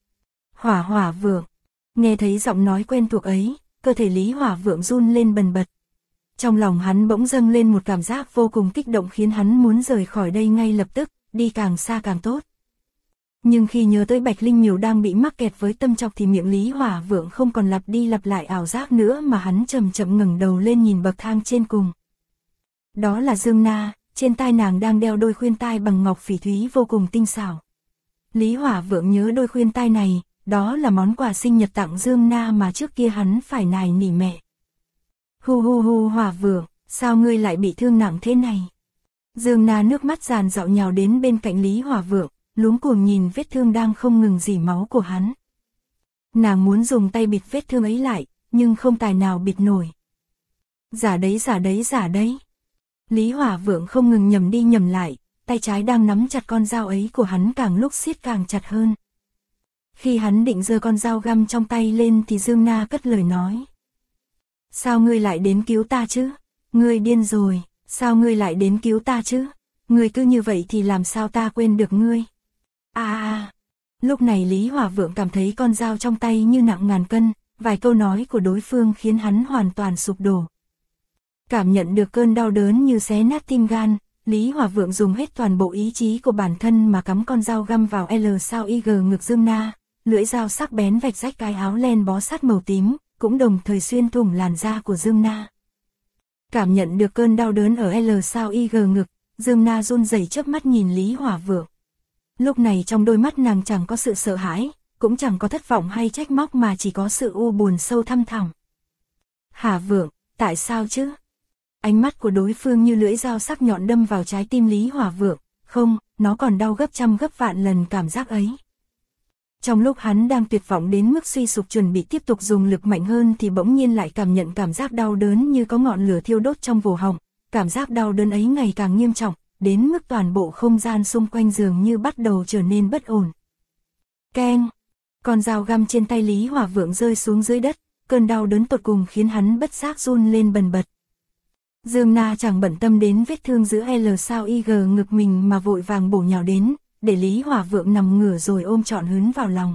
Hỏa Vượng, nghe thấy giọng nói quen thuộc ấy, cơ thể Lý Hỏa Vượng run lên bần bật. Trong lòng hắn bỗng dâng lên một cảm giác vô cùng kích động khiến hắn muốn rời khỏi đây ngay lập tức, đi càng xa càng tốt. Nhưng khi nhớ tới Bạch Linh Miểu đang bị mắc kẹt với tâm trọc thì miệng Lý Hỏa Vượng không còn lặp đi lặp lại ảo giác nữa mà hắn chậm chậm ngẩng đầu lên nhìn bậc thang trên cùng. Đó là Dương Na, trên tai nàng đang đeo đôi khuyên tai bằng ngọc phỉ thúy vô cùng tinh xảo. Lý Hỏa Vượng nhớ đôi khuyên tai này, đó là món quà sinh nhật tặng Dương Na mà trước kia hắn phải nài nỉ mẹ. Hu Hỏa Vượng, sao ngươi lại bị thương nặng thế này? Dương Na nước mắt giàn giụa nhào đến bên cạnh Lý Hỏa Vượng, luống cuống nhìn vết thương đang không ngừng rỉ máu của hắn. Nàng muốn dùng tay bịt vết thương ấy lại, nhưng không tài nào bịt nổi. Giả đấy. Lý Hỏa Vượng không ngừng nhầm đi nhầm lại, tay trái đang nắm chặt con dao ấy của hắn càng lúc siết càng chặt hơn. Khi hắn định giơ con dao găm trong tay lên thì Dương Na cất lời nói. Sao ngươi lại đến cứu ta chứ? Ngươi điên rồi, sao ngươi lại đến cứu ta chứ? Ngươi cứ như vậy thì làm sao ta quên được ngươi? Lúc này Lý Hỏa Vượng cảm thấy con dao trong tay như nặng ngàn cân, vài câu nói của đối phương khiến hắn hoàn toàn sụp đổ. Cảm nhận được cơn đau đớn như xé nát tim gan, Lý Hỏa Vượng dùng hết toàn bộ ý chí của bản thân mà cắm con dao găm vào L sao IG ngực Dương Na, lưỡi dao sắc bén vạch rách cái áo len bó sát màu tím, cũng đồng thời xuyên thủng làn da của Dương Na. Cảm nhận được cơn đau đớn ở L sao IG ngực, Dương Na run rẩy chớp mắt nhìn Lý Hỏa Vượng. Lúc này trong đôi mắt nàng chẳng có sự sợ hãi, cũng chẳng có thất vọng hay trách móc mà chỉ có sự u buồn sâu thăm thẳm. Hả Vượng, tại sao chứ? Ánh mắt của đối phương như lưỡi dao sắc nhọn đâm vào trái tim Lý Hỏa Vượng, không, nó còn đau gấp trăm gấp vạn lần cảm giác ấy. Trong lúc hắn đang tuyệt vọng đến mức suy sụp chuẩn bị tiếp tục dùng lực mạnh hơn thì bỗng nhiên lại cảm nhận cảm giác đau đớn như có ngọn lửa thiêu đốt trong cổ họng, cảm giác đau đớn ấy ngày càng nghiêm trọng, đến mức toàn bộ không gian xung quanh dường như bắt đầu trở nên bất ổn. Keng! Con dao găm trên tay Lý Hỏa Vượng rơi xuống dưới đất, cơn đau đớn tột cùng khiến hắn bất giác run lên bần bật. Dương Na chẳng bận tâm đến vết thương giữa L sao IG ngực mình mà vội vàng bổ nhào đến, để Lý Hỏa Vượng nằm ngửa rồi ôm trọn hứng vào lòng.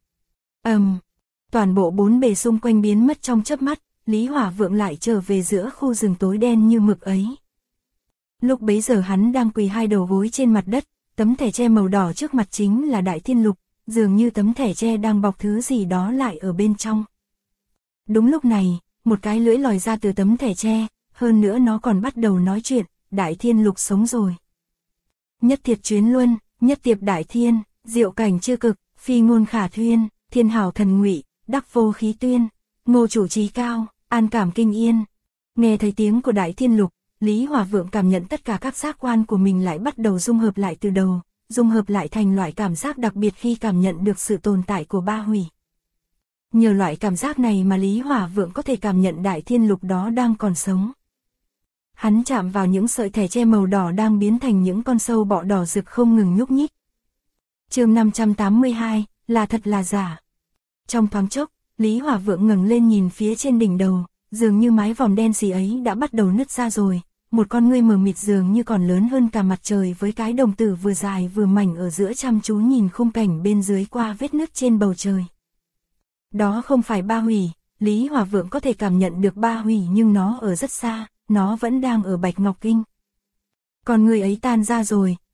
Toàn bộ bốn bề xung quanh biến mất trong chớp mắt, Lý Hỏa Vượng lại trở về giữa khu rừng tối đen như mực ấy. Lúc bấy giờ hắn đang quỳ hai đầu gối trên mặt đất, tấm thẻ tre màu đỏ trước mặt chính là Đại Thiên Lục, dường như tấm thẻ tre đang bọc thứ gì đó lại ở bên trong. Đúng lúc này, một cái lưỡi lòi ra từ tấm thẻ tre, hơn nữa nó còn bắt đầu nói chuyện, Đại Thiên Lục sống rồi. Nhất thiệt chuyến luân, nhất tiệp đại thiên, diệu cảnh chưa cực, phi ngôn khả thuyên, thiên hảo thần ngụy, đắc vô khí tuyên, ngô chủ trí cao, an cảm kinh yên. Nghe thấy tiếng của Đại Thiên Lục, Lý Hỏa Vượng cảm nhận tất cả các giác quan của mình lại bắt đầu dung hợp lại từ đầu, dung hợp lại thành loại cảm giác đặc biệt khi cảm nhận được sự tồn tại của ba hủy. Nhờ loại cảm giác này mà Lý Hỏa Vượng có thể cảm nhận Đại Thiên Lục đó đang còn sống. Hắn chạm vào những sợi thẻ tre màu đỏ đang biến thành những con sâu bọ đỏ rực không ngừng nhúc nhích. Chương 582, là thật là giả. Trong thoáng chốc, Lý Hỏa Vượng ngẩng lên nhìn phía trên đỉnh đầu, dường như mái vòm đen xì ấy đã bắt đầu nứt ra rồi, một con ngươi mờ mịt dường như còn lớn hơn cả mặt trời với cái đồng tử vừa dài vừa mảnh ở giữa chăm chú nhìn khung cảnh bên dưới qua vết nứt trên bầu trời. Đó không phải ba hủy, Lý Hỏa Vượng có thể cảm nhận được ba hủy nhưng nó ở rất xa, nó vẫn đang ở Bạch Ngọc Kinh. Con người ấy tan ra rồi,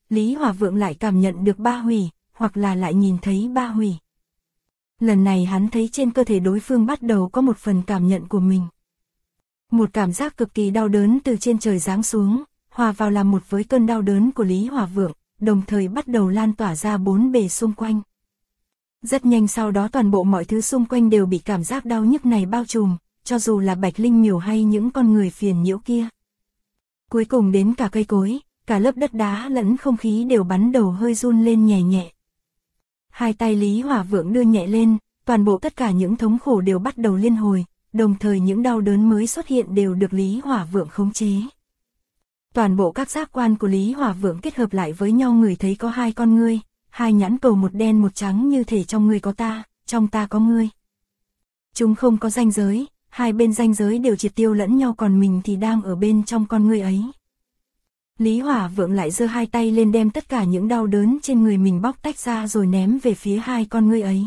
Lý Hỏa Vượng lại cảm nhận được ba hủy, hoặc là lại nhìn thấy ba hủy. Lần này hắn thấy trên cơ thể đối phương bắt đầu có một phần cảm nhận của mình. Một cảm giác cực kỳ đau đớn từ trên trời giáng xuống, hòa vào làm một với cơn đau đớn của Lý Hỏa Vượng, đồng thời bắt đầu lan tỏa ra bốn bề xung quanh. Rất nhanh sau đó toàn bộ mọi thứ xung quanh đều bị cảm giác đau nhức này bao trùm, cho dù là Bạch Linh Miểu hay những con người phiền nhiễu kia. Cuối cùng đến cả cây cối, cả lớp đất đá lẫn không khí đều bắn đầu hơi run lên nhẹ nhẹ. Hai tay Lý Hỏa Vượng đưa nhẹ lên, toàn bộ tất cả những thống khổ đều bắt đầu liên hồi, đồng thời những đau đớn mới xuất hiện đều được Lý Hỏa Vượng khống chế. Toàn bộ các giác quan của Lý Hỏa Vượng kết hợp lại với nhau, người thấy có hai con ngươi, hai nhãn cầu một đen một trắng, như thể trong ngươi có ta, trong ta có ngươi. Chúng không có ranh giới, hai bên ranh giới đều triệt tiêu lẫn nhau, còn mình thì đang ở bên trong con ngươi ấy. Lý Hỏa Vượng lại giơ hai tay lên đem tất cả những đau đớn trên người mình bóc tách ra rồi ném về phía hai con ngươi ấy.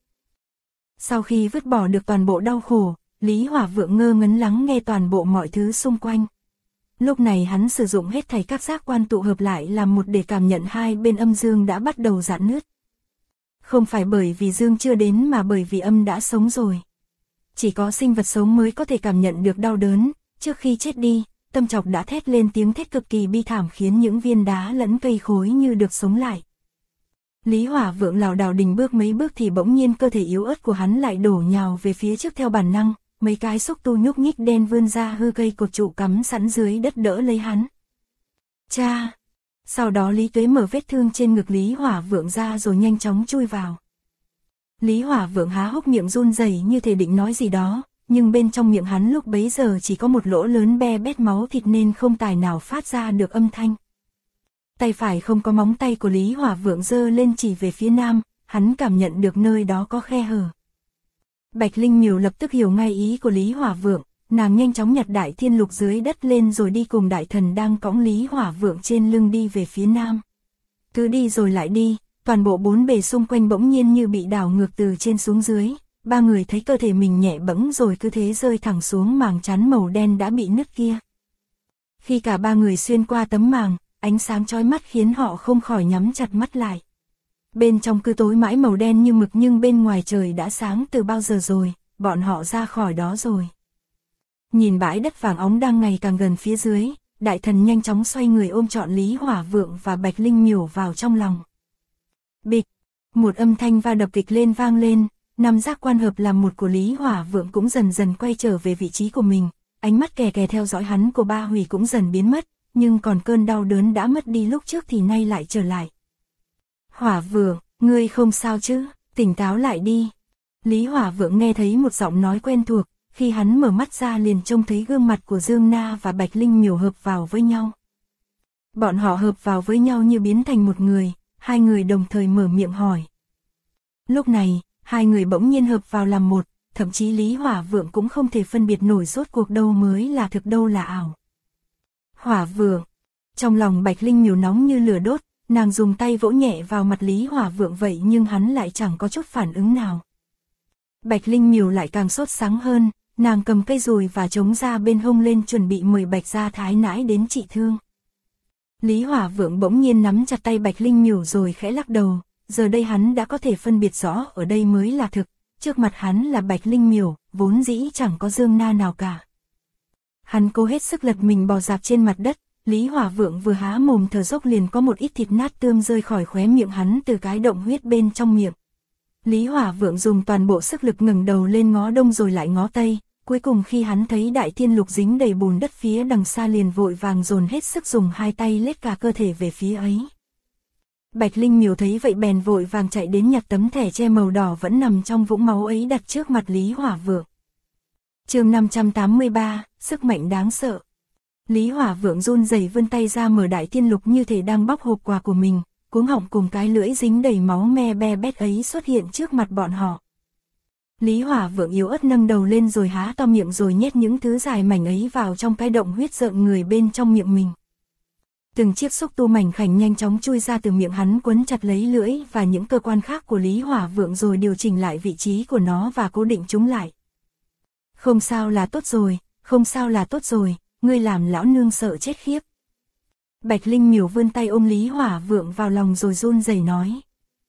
Sau khi vứt bỏ được toàn bộ đau khổ, Lý Hỏa Vượng ngơ ngấn lắng nghe toàn bộ mọi thứ xung quanh. Lúc này hắn sử dụng hết thảy các giác quan tụ hợp lại làm một để cảm nhận hai bên âm dương đã bắt đầu rạn nứt. Không phải bởi vì dương chưa đến mà bởi vì âm đã sống rồi. Chỉ có sinh vật sống mới có thể cảm nhận được đau đớn, trước khi chết đi, Tâm Trọc đã thét lên tiếng thét cực kỳ bi thảm khiến những viên đá lẫn cây khối như được sống lại. Lý Hỏa Vượng lảo đảo đình bước mấy bước thì bỗng nhiên cơ thể yếu ớt của hắn lại đổ nhào về phía trước theo bản năng, mấy cái xúc tu nhúc nhích đen vươn ra hư cây cột trụ cắm sẵn dưới đất đỡ lấy hắn. Cha! Sau đó Lý Tuế mở vết thương trên ngực Lý Hỏa Vượng ra rồi nhanh chóng chui vào. Lý Hỏa Vượng há hốc miệng run rẩy như thể định nói gì đó, nhưng bên trong miệng hắn lúc bấy giờ chỉ có một lỗ lớn be bét máu thịt nên không tài nào phát ra được âm thanh. Tay phải không có móng tay của Lý Hỏa Vượng giơ lên chỉ về phía nam, hắn cảm nhận được nơi đó có khe hở. Bạch Linh Miểu lập tức hiểu ngay ý của Lý Hỏa Vượng, nàng nhanh chóng nhặt Đại Thiên Lục dưới đất lên rồi đi cùng đại thần đang cõng Lý Hỏa Vượng trên lưng đi về phía nam. Cứ đi rồi lại đi, toàn bộ bốn bề xung quanh bỗng nhiên như bị đảo ngược từ trên xuống dưới, ba người thấy cơ thể mình nhẹ bẫng rồi cứ thế rơi thẳng xuống màng chắn màu đen đã bị nứt kia. Khi cả ba người xuyên qua tấm màng, ánh sáng chói mắt khiến họ không khỏi nhắm chặt mắt lại. Bên trong cứ tối mãi màu đen như mực nhưng bên ngoài trời đã sáng từ bao giờ rồi, bọn họ ra khỏi đó rồi. Nhìn bãi đất vàng óng đang ngày càng gần phía dưới, đại thần nhanh chóng xoay người ôm trọn Lý Hỏa Vượng và Bạch Linh Miểu vào trong lòng. Bịch! Một âm thanh va đập kịch lên vang lên, năm giác quan hợp làm một của Lý Hỏa Vượng cũng dần dần quay trở về vị trí của mình, ánh mắt kè kè theo dõi hắn của ba hủy cũng dần biến mất, nhưng còn cơn đau đớn đã mất đi lúc trước thì nay lại trở lại. Hỏa Vượng, ngươi không sao chứ, tỉnh táo lại đi. Lý Hỏa Vượng nghe thấy một giọng nói quen thuộc, khi hắn mở mắt ra liền trông thấy gương mặt của Dương Na và Bạch Linh Miểu hợp vào với nhau. Bọn họ hợp vào với nhau như biến thành một người, hai người đồng thời mở miệng hỏi. Lúc này, hai người bỗng nhiên hợp vào làm một, thậm chí Lý Hỏa Vượng cũng không thể phân biệt nổi rốt cuộc đâu mới là thực đâu là ảo. Hỏa Vượng, trong lòng Bạch Linh Miểu nóng như lửa đốt, nàng dùng tay vỗ nhẹ vào mặt Lý Hỏa Vượng vậy nhưng hắn lại chẳng có chút phản ứng nào. Bạch Linh Miểu lại càng sốt sắng hơn, nàng cầm cây dùi và chống ra bên hông lên chuẩn bị mời Bạch Gia Thái nãi đến trị thương. Lý Hỏa Vượng bỗng nhiên nắm chặt tay Bạch Linh Miểu rồi khẽ lắc đầu, giờ đây hắn đã có thể phân biệt rõ ở đây mới là thực, trước mặt hắn là Bạch Linh Miểu, vốn dĩ chẳng có Dương Na nào cả. Hắn cố hết sức lật mình bò dạp trên mặt đất, Lý Hỏa Vượng vừa há mồm thở dốc liền có một ít thịt nát tươm rơi khỏi khóe miệng hắn từ cái động huyết bên trong miệng. Lý Hỏa Vượng dùng toàn bộ sức lực ngẩng đầu lên ngó đông rồi lại ngó tây, cuối cùng khi hắn thấy Đại Thiên Lục dính đầy bùn đất phía đằng xa liền vội vàng dồn hết sức dùng hai tay lết cả cơ thể về phía ấy. Bạch Linh Miểu thấy vậy bèn vội vàng chạy đến nhặt tấm thẻ tre màu đỏ vẫn nằm trong vũng máu ấy đặt trước mặt Lý Hỏa Vượng. Chương 583, sức mạnh đáng sợ. Lý Hỏa Vượng run rẩy vươn tay ra mở Đại Thiên Lục như thể đang bóc hộp quà của mình, cuống họng cùng cái lưỡi dính đầy máu me be bét ấy xuất hiện trước mặt bọn họ. Lý Hỏa Vượng yếu ớt nâng đầu lên rồi há to miệng rồi nhét những thứ dài mảnh ấy vào trong cái động huyết rợn người bên trong miệng mình. Từng chiếc xúc tu mảnh khảnh nhanh chóng chui ra từ miệng hắn quấn chặt lấy lưỡi và những cơ quan khác của Lý Hỏa Vượng rồi điều chỉnh lại vị trí của nó và cố định chúng lại. Không sao là tốt rồi, không sao là tốt rồi, ngươi làm lão nương sợ chết khiếp. Bạch Linh Miểu vươn tay ôm Lý Hỏa Vượng vào lòng rồi run rẩy nói.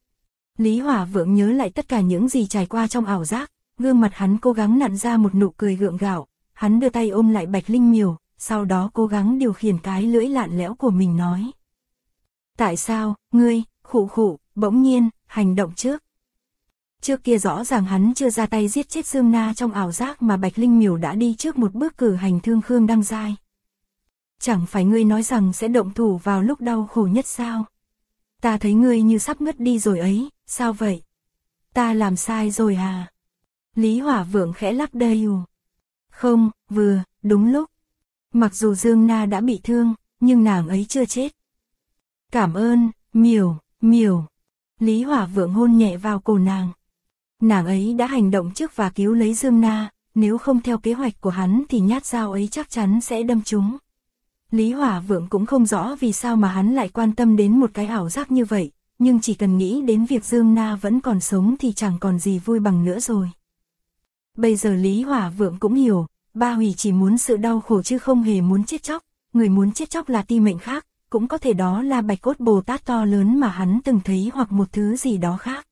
Lý Hỏa Vượng nhớ lại tất cả những gì trải qua trong ảo giác, gương mặt hắn cố gắng nặn ra một nụ cười gượng gạo, hắn đưa tay ôm lại Bạch Linh Miểu, sau đó cố gắng điều khiển cái lưỡi lạn lẽo của mình nói. Tại sao, ngươi, khụ khụ, bỗng nhiên, hành động trước. Trước kia rõ ràng hắn chưa ra tay giết chết Dương Na trong ảo giác mà Bạch Linh Miểu đã đi trước một bước cử hành thương Khương Đăng Giai. Chẳng phải ngươi nói rằng sẽ động thủ vào lúc đau khổ nhất sao? Ta thấy ngươi như sắp ngất đi rồi ấy, sao vậy? Ta làm sai rồi à? Lý Hỏa Vượng khẽ lắc đầu. Không, vừa, đúng lúc. Mặc dù Dương Na đã bị thương, nhưng nàng ấy chưa chết. Cảm ơn, Miểu, Miểu. Lý Hỏa Vượng hôn nhẹ vào cổ nàng. Nàng ấy đã hành động trước và cứu lấy Dương Na, nếu không theo kế hoạch của hắn thì nhát dao ấy chắc chắn sẽ đâm trúng. Lý Hỏa Vượng cũng không rõ vì sao mà hắn lại quan tâm đến một cái ảo giác như vậy, nhưng chỉ cần nghĩ đến việc Dương Na vẫn còn sống thì chẳng còn gì vui bằng nữa rồi. Bây giờ Lý Hỏa Vượng cũng hiểu, Ba Hủy chỉ muốn sự đau khổ chứ không hề muốn chết chóc, người muốn chết chóc là ti mệnh khác, cũng có thể đó là Bạch Cốt Bồ Tát to lớn mà hắn từng thấy hoặc một thứ gì đó khác.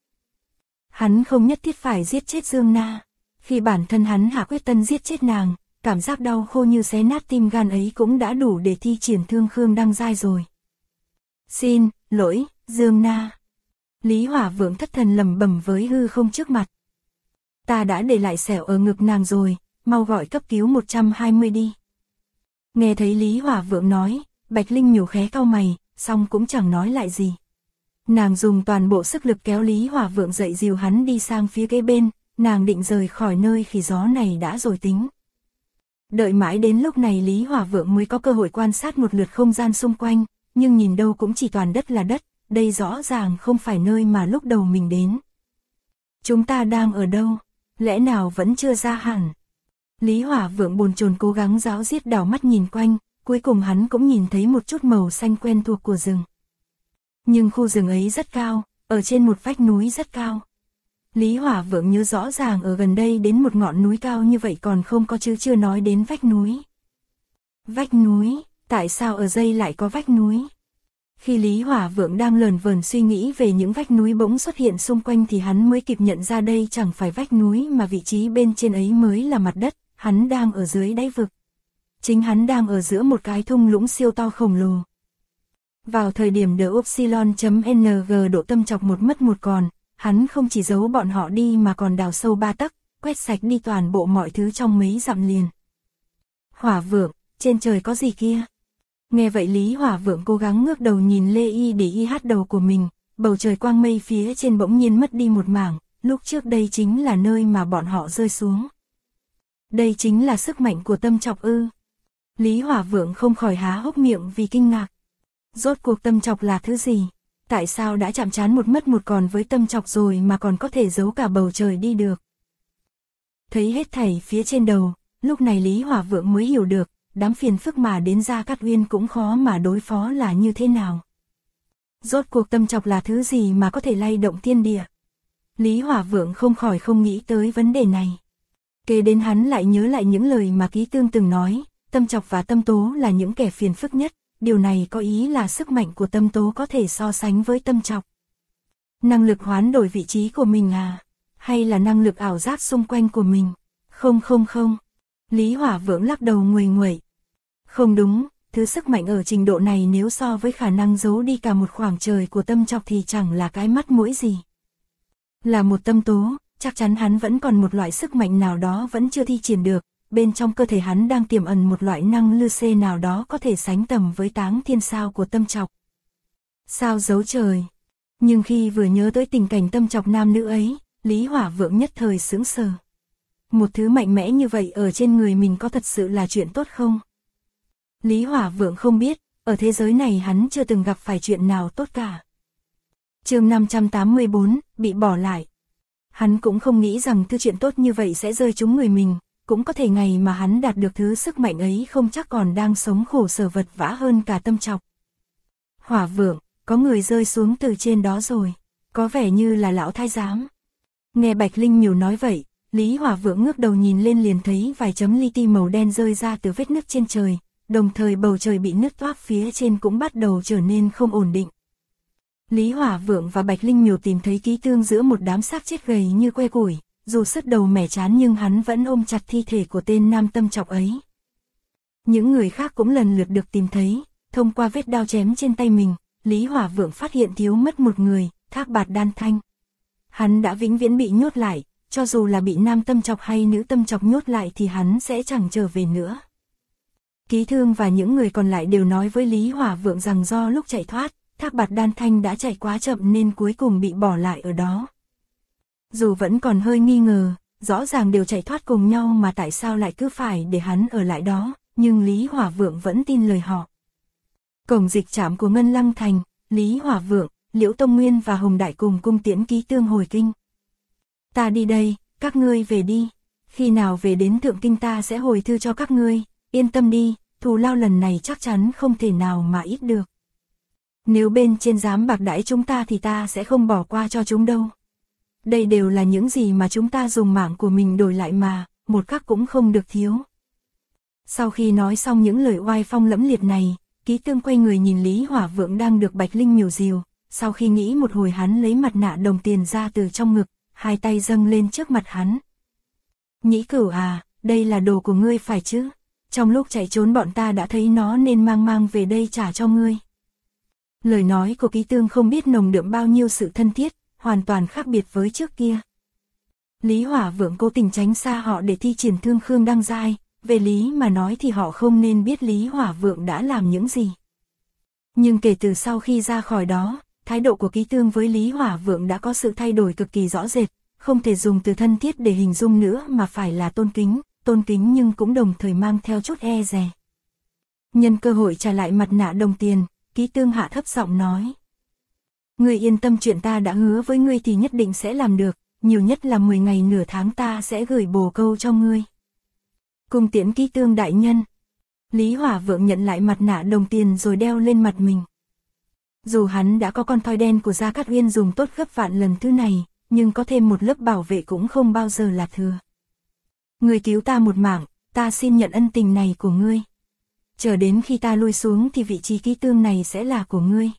Hắn không nhất thiết phải giết chết Dương Na, khi bản thân hắn hạ quyết tâm giết chết nàng, cảm giác đau khô như xé nát tim gan ấy cũng đã đủ để thi triển thương Khương Đăng Giai rồi. Xin lỗi, Dương Na. Lý Hỏa Vượng thất thần lẩm bẩm với hư không trước mặt. Ta đã để lại sẹo ở ngực nàng rồi, mau gọi cấp cứu 120 đi. Nghe thấy Lý Hỏa Vượng nói, Bạch Linh Miểu khẽ cau mày, xong cũng chẳng nói lại gì. Nàng dùng toàn bộ sức lực kéo Lý Hỏa Vượng dậy dìu hắn đi sang phía kế bên, nàng định rời khỏi nơi khi gió này đã rồi tính. Đợi mãi đến lúc này Lý Hỏa Vượng mới có cơ hội quan sát một lượt không gian xung quanh, nhưng nhìn đâu cũng chỉ toàn đất là đất, đây rõ ràng không phải nơi mà lúc đầu mình đến. Chúng ta đang ở đâu? Lẽ nào vẫn chưa ra hẳn? Lý Hỏa Vượng bồn chồn cố gắng ráo riết đảo mắt nhìn quanh, cuối cùng hắn cũng nhìn thấy một chút màu xanh quen thuộc của rừng. Nhưng khu rừng ấy rất cao, ở trên một vách núi rất cao. Lý Hỏa Vượng nhớ rõ ràng ở gần đây đến một ngọn núi cao như vậy còn không có chứ chưa nói đến vách núi. Vách núi, tại sao ở đây lại có vách núi? Khi Lý Hỏa Vượng đang lờn vờn suy nghĩ về những vách núi bỗng xuất hiện xung quanh thì hắn mới kịp nhận ra đây chẳng phải vách núi mà vị trí bên trên ấy mới là mặt đất, hắn đang ở dưới đáy vực. Chính hắn đang ở giữa một cái thung lũng siêu to khổng lồ. Vào thời điểm The Upsilon.ng độ tâm trọc một mất một còn, hắn không chỉ giấu bọn họ đi mà còn đào sâu 3 tấc, quét sạch đi toàn bộ mọi thứ trong mấy dặm liền. Hỏa Vượng, trên trời có gì kia? Nghe vậy Lý Hỏa Vượng cố gắng ngước đầu nhìn Lê Y để y hát đầu của mình, bầu trời quang mây phía trên bỗng nhiên mất đi một mảng, lúc trước đây chính là nơi mà bọn họ rơi xuống. Đây chính là sức mạnh của tâm trọc ư? Lý Hỏa Vượng không khỏi há hốc miệng vì kinh ngạc. Rốt cuộc tâm trọc là thứ gì? Tại sao đã chạm trán một mất một còn với tâm trọc rồi mà còn có thể giấu cả bầu trời đi được? Thấy hết thảy phía trên đầu, lúc này Lý Hỏa Vượng mới hiểu được, đám phiền phức mà đến Gia Cát Uyên cũng khó mà đối phó là như thế nào. Rốt cuộc tâm trọc là thứ gì mà có thể lay động thiên địa? Lý Hỏa Vượng không khỏi không nghĩ tới vấn đề này. Kế đến hắn lại nhớ lại những lời mà Ký Tương từng nói, tâm trọc và tâm tố là những kẻ phiền phức nhất, điều này có ý là sức mạnh của tâm tố có thể so sánh với tâm trọc. Năng lực hoán đổi vị trí của mình à? Hay là năng lực ảo giác xung quanh của mình? Không. Lý Hỏa Vượng lắc đầu nguầy nguậy. Không đúng, thứ sức mạnh ở trình độ này nếu so với khả năng giấu đi cả một khoảng trời của tâm trọc thì chẳng là cái mắt mũi gì. Là một tâm tố, chắc chắn hắn vẫn còn một loại sức mạnh nào đó vẫn chưa thi triển được, bên trong cơ thể hắn đang tiềm ẩn một loại năng lư xê nào đó có thể sánh tầm với táng thiên sao của tâm trọc. Sao giấu trời? Nhưng khi vừa nhớ tới tình cảnh tâm trọc nam nữ ấy, Lý Hỏa Vượng nhất thời sững sờ. Một thứ mạnh mẽ như vậy ở trên người mình có thật sự là chuyện tốt không? Lý Hỏa Vượng không biết, ở thế giới này hắn chưa từng gặp phải chuyện nào tốt cả. Chương 584, bị bỏ lại. Hắn cũng không nghĩ rằng thứ chuyện tốt như vậy sẽ rơi trúng người mình, cũng có thể ngày mà hắn đạt được thứ sức mạnh ấy không chắc còn đang sống khổ sở vật vã hơn cả tâm trọc. Hỏa Vượng, có người rơi xuống từ trên đó rồi, có vẻ như là lão thái giám. Nghe Bạch Linh Miểu nói vậy, Lý Hỏa Vượng ngước đầu nhìn lên liền thấy vài chấm li ti màu đen rơi ra từ vết nứt trên trời, đồng thời bầu trời bị nứt toác phía trên cũng bắt đầu trở nên không ổn định. Lý Hỏa Vượng và Bạch Linh Miểu tìm thấy Ký Tương giữa một đám xác chết gầy như que củi, dù sứt đầu mẻ trán nhưng hắn vẫn ôm chặt thi thể của tên nam tâm trọc ấy. Những người khác cũng lần lượt được tìm thấy, thông qua vết đao chém trên tay mình, Lý Hỏa Vượng phát hiện thiếu mất một người, Thác Bạt Đan Thanh. Hắn đã vĩnh viễn bị nhốt lại, cho dù là bị nam tâm trọc hay nữ tâm trọc nhốt lại thì hắn sẽ chẳng trở về nữa. Ký Thương và những người còn lại đều nói với Lý Hỏa Vượng rằng do lúc chạy thoát, Thác Bạt Đan Thanh đã chạy quá chậm nên cuối cùng bị bỏ lại ở đó. Dù vẫn còn hơi nghi ngờ, rõ ràng đều chạy thoát cùng nhau mà tại sao lại cứ phải để hắn ở lại đó, nhưng Lý Hỏa Vượng vẫn tin lời họ. Cổng dịch trạm của Ngân Lăng Thành, Lý Hỏa Vượng, Liễu Tông Nguyên và Hồng Đại cùng cung tiễn Ký Tương hồi kinh. Ta đi đây, các ngươi về đi. Khi nào về đến Thượng Kinh ta sẽ hồi thư cho các ngươi, yên tâm đi, thù lao lần này chắc chắn không thể nào mà ít được. Nếu bên trên dám bạc đãi chúng ta thì ta sẽ không bỏ qua cho chúng đâu. Đây đều là những gì mà chúng ta dùng mạng của mình đổi lại mà, một khắc cũng không được thiếu. Sau khi nói xong những lời oai phong lẫm liệt này, Ký Tương quay người nhìn Lý Hỏa Vượng đang được Bạch Linh Miểu dìu, sau khi nghĩ một hồi hắn lấy mặt nạ đồng tiền ra từ trong ngực, hai tay dâng lên trước mặt hắn. Nhĩ Cửu à, đây là đồ của ngươi phải chứ? Trong lúc chạy trốn bọn ta đã thấy nó nên mang về đây trả cho ngươi. Lời nói của Ký Tương không biết nồng đượm bao nhiêu sự thân thiết, hoàn toàn khác biệt với trước kia. Lý Hỏa Vượng cố tình tránh xa họ để thi triển thương Khương Đăng Giai, về lý mà nói thì họ không nên biết Lý Hỏa Vượng đã làm những gì. Nhưng kể từ sau khi ra khỏi đó, thái độ của Ký Tương với Lý Hỏa Vượng đã có sự thay đổi cực kỳ rõ rệt, không thể dùng từ thân thiết để hình dung nữa mà phải là tôn kính nhưng cũng đồng thời mang theo chút e dè. Nhân cơ hội trả lại mặt nạ đồng tiền, Ký Tương hạ thấp giọng nói. Ngươi yên tâm, chuyện ta đã hứa với ngươi thì nhất định sẽ làm được, nhiều nhất là 10 ngày nửa tháng ta sẽ gửi bồ câu cho ngươi. Cung tiễn Ký Tương đại nhân. Lý Hỏa Vượng nhận lại mặt nạ đồng tiền rồi đeo lên mặt mình. Dù hắn đã có con thoi đen của Gia Cát Uyên dùng tốt gấp vạn lần thứ này, nhưng có thêm một lớp bảo vệ cũng không bao giờ là thừa. Ngươi cứu ta một mạng, ta xin nhận ân tình này của ngươi. Chờ đến khi ta lui xuống thì vị trí Ký Tương này sẽ là của ngươi.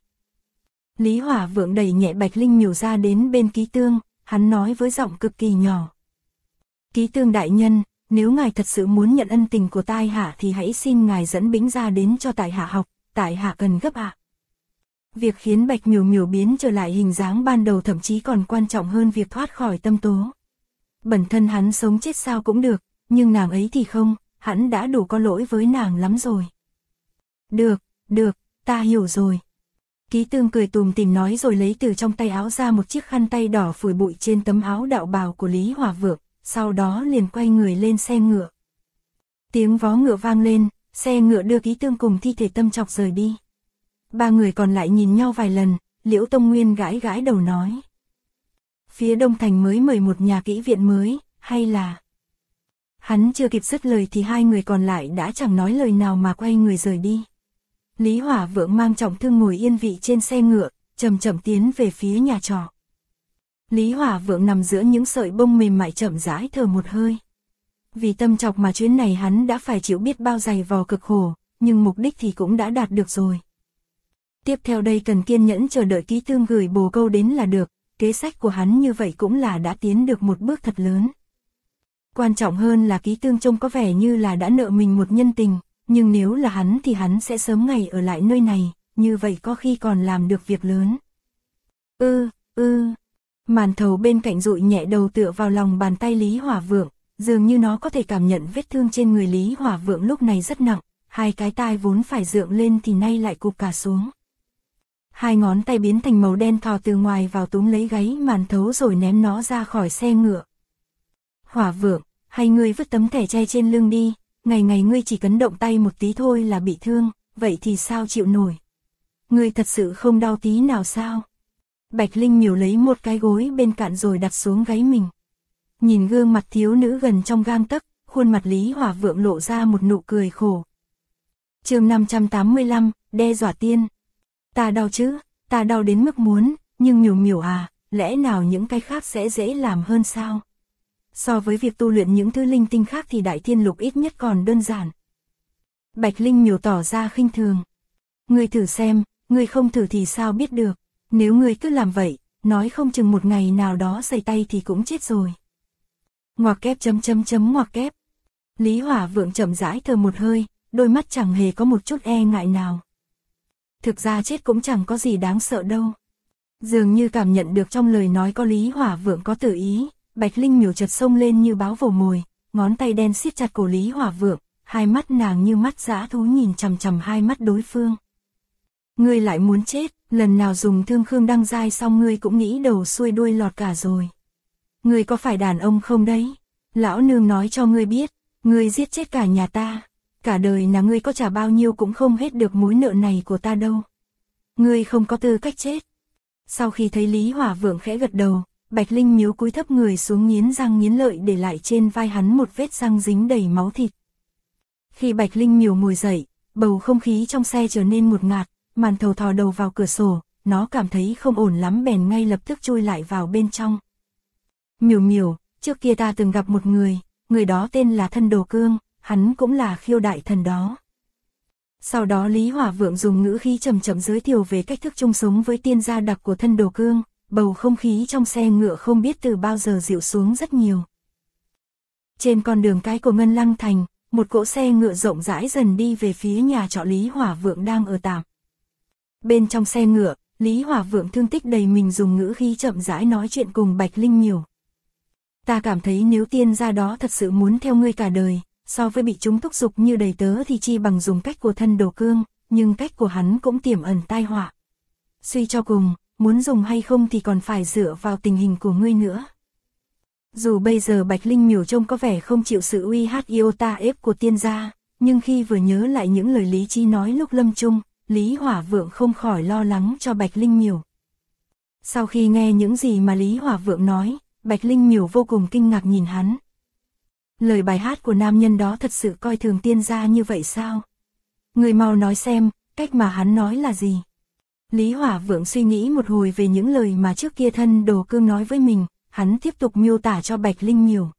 Lý Hỏa Vượng đẩy nhẹ Bạch Linh Miểu ra đến bên Ký Tương, hắn nói với giọng cực kỳ nhỏ. Ký Tương đại nhân, nếu ngài thật sự muốn nhận ân tình của tại hạ thì hãy xin ngài dẫn binh ra đến cho tại hạ học, tại hạ cần gấp ạ. Việc khiến Bạch Miểu Miểu biến trở lại hình dáng ban đầu thậm chí còn quan trọng hơn việc thoát khỏi tâm tố. Bản thân hắn sống chết sao cũng được, nhưng nàng ấy thì không, hắn đã đủ có lỗi với nàng lắm rồi. Được, ta hiểu rồi. Ký Tương cười tùm tìm nói rồi lấy từ trong tay áo ra một chiếc khăn tay đỏ phủi bụi trên tấm áo đạo bào của Lý Hỏa Vượng, sau đó liền quay người lên xe ngựa. Tiếng vó ngựa vang lên, xe ngựa đưa Ký Tương cùng thi thể tâm trọc rời đi. Ba người còn lại nhìn nhau vài lần, Liễu Tông Nguyên gãi gãi đầu nói. Phía Đông Thành mới mời một nhà kỹ viện mới, hay là... Hắn chưa kịp dứt lời thì hai người còn lại đã chẳng nói lời nào mà quay người rời đi. Lý Hỏa Vượng mang trọng thương ngồi yên vị trên xe ngựa, chậm tiến về phía nhà trọ. Lý Hỏa Vượng nằm giữa những sợi bông mềm mại chậm rãi thở một hơi. Vì tâm trọc mà chuyến này hắn đã phải chịu biết bao dày vò cực khổ, nhưng mục đích thì cũng đã đạt được rồi. Tiếp theo đây cần kiên nhẫn chờ đợi Ký Tương gửi bồ câu đến là được, kế sách của hắn như vậy cũng là đã tiến được một bước thật lớn. Quan trọng hơn là Ký Tương trông có vẻ như là đã nợ mình một nhân tình, nhưng nếu là hắn thì hắn sẽ sớm ngày ở lại nơi này, như vậy có khi còn làm được việc lớn. Màn thầu bên cạnh dụi nhẹ đầu tựa vào lòng bàn tay Lý Hỏa Vượng, dường như nó có thể cảm nhận vết thương trên người Lý Hỏa Vượng lúc này rất nặng, hai cái tai vốn phải dựng lên thì nay lại cụp cả xuống. Hai ngón tay biến thành màu đen thò từ ngoài vào túm lấy gáy màn thấu rồi ném nó ra khỏi xe ngựa. Hỏa Vượng, hay ngươi vứt tấm thẻ tre trên lưng đi, ngày ngươi chỉ cấn động tay một tí thôi là bị thương, vậy thì sao chịu nổi. Ngươi thật sự không đau tí nào sao? Bạch Linh Miểu lấy một cái gối bên cạnh rồi đặt xuống gáy mình. Nhìn gương mặt thiếu nữ gần trong gang tấc, khuôn mặt Lý Hỏa Vượng lộ ra một nụ cười khổ. Chương 585, đe dọa tiên. Ta đau chứ, ta đau đến mức muốn, nhưng Miểu Miểu à, lẽ nào những cái khác sẽ dễ làm hơn sao? So với việc tu luyện những thứ linh tinh khác thì Đại Thiên Lục ít nhất còn đơn giản. Bạch Linh Miểu tỏ ra khinh thường. Ngươi thử xem, ngươi không thử thì sao biết được, nếu ngươi cứ làm vậy, nói không chừng một ngày nào đó sẩy tay thì cũng chết rồi. Ngoặc kép ngoặc kép. Lý Hỏa Vượng chậm rãi thở một hơi, đôi mắt chẳng hề có một chút e ngại nào. Thực ra chết cũng chẳng có gì đáng sợ đâu. Dường như cảm nhận được trong lời nói có Lý Hỏa Vượng có tử ý, Bạch Linh Miểu chợt xông lên như báo vồ mồi, ngón tay đen siết chặt cổ Lý Hỏa Vượng, hai mắt nàng như mắt dã thú nhìn chằm chằm hai mắt đối phương. Ngươi lại muốn chết, lần nào dùng thương Khương Đăng Giai xong ngươi cũng nghĩ đầu xuôi đuôi lọt cả rồi. Ngươi có phải đàn ông không đấy? Lão nương nói cho ngươi biết, ngươi giết chết cả nhà ta, cả đời là ngươi có trả bao nhiêu cũng không hết được mối nợ này của ta đâu. Ngươi không có tư cách chết. Sau khi thấy Lý Hỏa Vượng khẽ gật đầu, Bạch Linh Miếu cúi thấp người xuống nghiến răng nghiến lợi để lại trên vai hắn một vết răng dính đầy máu thịt. Khi Bạch Linh Miểu ngồi dậy, bầu không khí trong xe trở nên ngột ngạt, Màn Thầu thò đầu vào cửa sổ, nó cảm thấy không ổn lắm bèn ngay lập tức chui lại vào bên trong. Miểu Miểu, trước kia ta từng gặp một người đó tên là Thân Đồ Cương, hắn cũng là khiêu đại thần đó. Sau đó Lý Hỏa Vượng dùng ngữ khí chậm chậm giới thiệu về cách thức chung sống với tiên gia đặc của Thân Đồ Cương, bầu không khí trong xe ngựa không biết từ bao giờ dịu xuống rất nhiều. Trên con đường cái của Ngân Lăng Thành, một cỗ xe ngựa rộng rãi dần đi về phía nhà trọ Lý Hỏa Vượng đang ở tạm. Bên trong xe ngựa, Lý Hỏa Vượng thương tích đầy mình dùng ngữ khí chậm rãi nói chuyện cùng Bạch Linh Miểu. Ta cảm thấy nếu tiên gia đó thật sự muốn theo ngươi cả đời, so với bị chúng thúc giục như đầy tớ thì chi bằng dùng cách của Thân Đồ Cương, nhưng cách của hắn cũng tiềm ẩn tai họa. Suy cho cùng, muốn dùng hay không thì còn phải dựa vào tình hình của ngươi nữa. Dù bây giờ Bạch Linh Miểu trông có vẻ không chịu sự uy hát iota ép của tiên gia, nhưng khi vừa nhớ lại những lời Lý Chi nói lúc lâm chung, Lý Hỏa Vượng không khỏi lo lắng cho Bạch Linh Miểu. Sau khi nghe những gì mà Lý Hỏa Vượng nói, Bạch Linh Miểu vô cùng kinh ngạc nhìn hắn. Lời bài hát của nam nhân đó thật sự coi thường tiên gia như vậy sao? Người mau nói xem, cách mà hắn nói là gì? Lý Hỏa Vượng suy nghĩ một hồi về những lời mà trước kia Thân Đồ Cương nói với mình, hắn tiếp tục miêu tả cho Bạch Linh Miểu.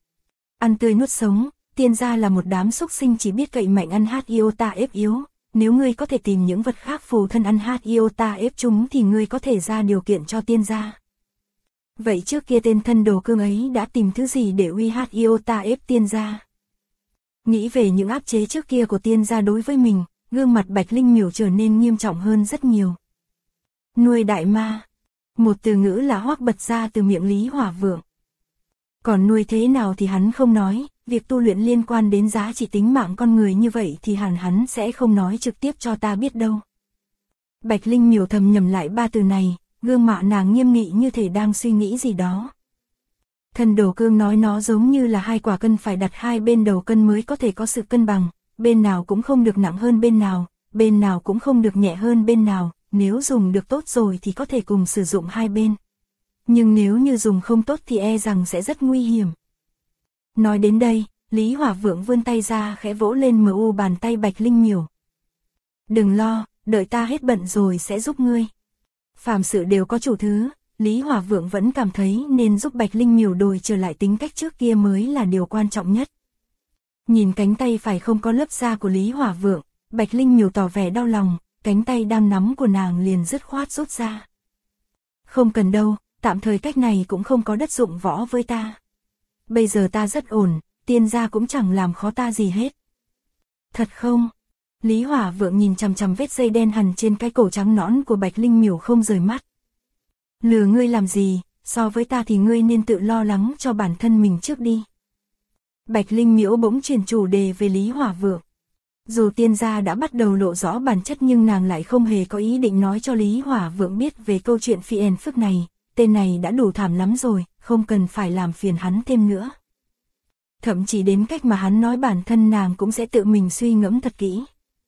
Ăn tươi nuốt sống, tiên gia là một đám súc sinh chỉ biết cậy mạnh ăn hát iota ép yếu, nếu ngươi có thể tìm những vật khác phù thân ăn hát iota ép chúng thì ngươi có thể ra điều kiện cho tiên gia. Vậy trước kia tên Thân Đồ Cương ấy đã tìm thứ gì để uy hát iota ép tiên gia? Nghĩ về những áp chế trước kia của tiên gia đối với mình, gương mặt Bạch Linh Miểu trở nên nghiêm trọng hơn rất nhiều. Nuôi đại ma. Một từ ngữ là hoắc bật ra từ miệng Lý Hỏa Vượng. Còn nuôi thế nào thì hắn không nói, việc tu luyện liên quan đến giá trị tính mạng con người như vậy thì hẳn hắn sẽ không nói trực tiếp cho ta biết đâu. Bạch Linh Miểu thầm nhầm lại ba từ này, gương mặt nàng nghiêm nghị như thể đang suy nghĩ gì đó. Thân Đồ Cương nói nó giống như là hai quả cân phải đặt hai bên đầu cân mới có thể có sự cân bằng, bên nào cũng không được nặng hơn bên nào cũng không được nhẹ hơn bên nào, nếu dùng được tốt rồi thì có thể cùng sử dụng hai bên. Nhưng nếu như dùng không tốt thì e rằng sẽ rất nguy hiểm. Nói đến đây, Lý Hỏa Vượng vươn tay ra khẽ vỗ lên mu bàn tay Bạch Linh Miểu. Đừng lo, đợi ta hết bận rồi sẽ giúp ngươi. Phàm sự đều có chủ thứ, Lý Hỏa Vượng vẫn cảm thấy nên giúp Bạch Linh Miểu đổi trở lại tính cách trước kia mới là điều quan trọng nhất. Nhìn cánh tay phải không có lớp da của Lý Hỏa Vượng, Bạch Linh Miểu tỏ vẻ đau lòng, cánh tay đang nắm của nàng liền dứt khoát rút ra. Không cần đâu, tạm thời cách này cũng không có đất dụng võ với ta. Bây giờ ta rất ổn, tiên gia cũng chẳng làm khó ta gì hết. Thật không? Lý Hỏa Vượng nhìn chằm chằm vết dây đen hằn trên cái cổ trắng nõn của Bạch Linh Miểu không rời mắt. Lừa ngươi làm gì, so với ta thì ngươi nên tự lo lắng cho bản thân mình trước đi. Bạch Linh Miểu bỗng chuyển chủ đề về Lý Hỏa Vượng. Dù tiên gia đã bắt đầu lộ rõ bản chất nhưng nàng lại không hề có ý định nói cho Lý Hỏa Vượng biết về câu chuyện phiền phức này, tên này đã đủ thảm lắm rồi, không cần phải làm phiền hắn thêm nữa. Thậm chí đến cách mà hắn nói bản thân nàng cũng sẽ tự mình suy ngẫm thật kỹ.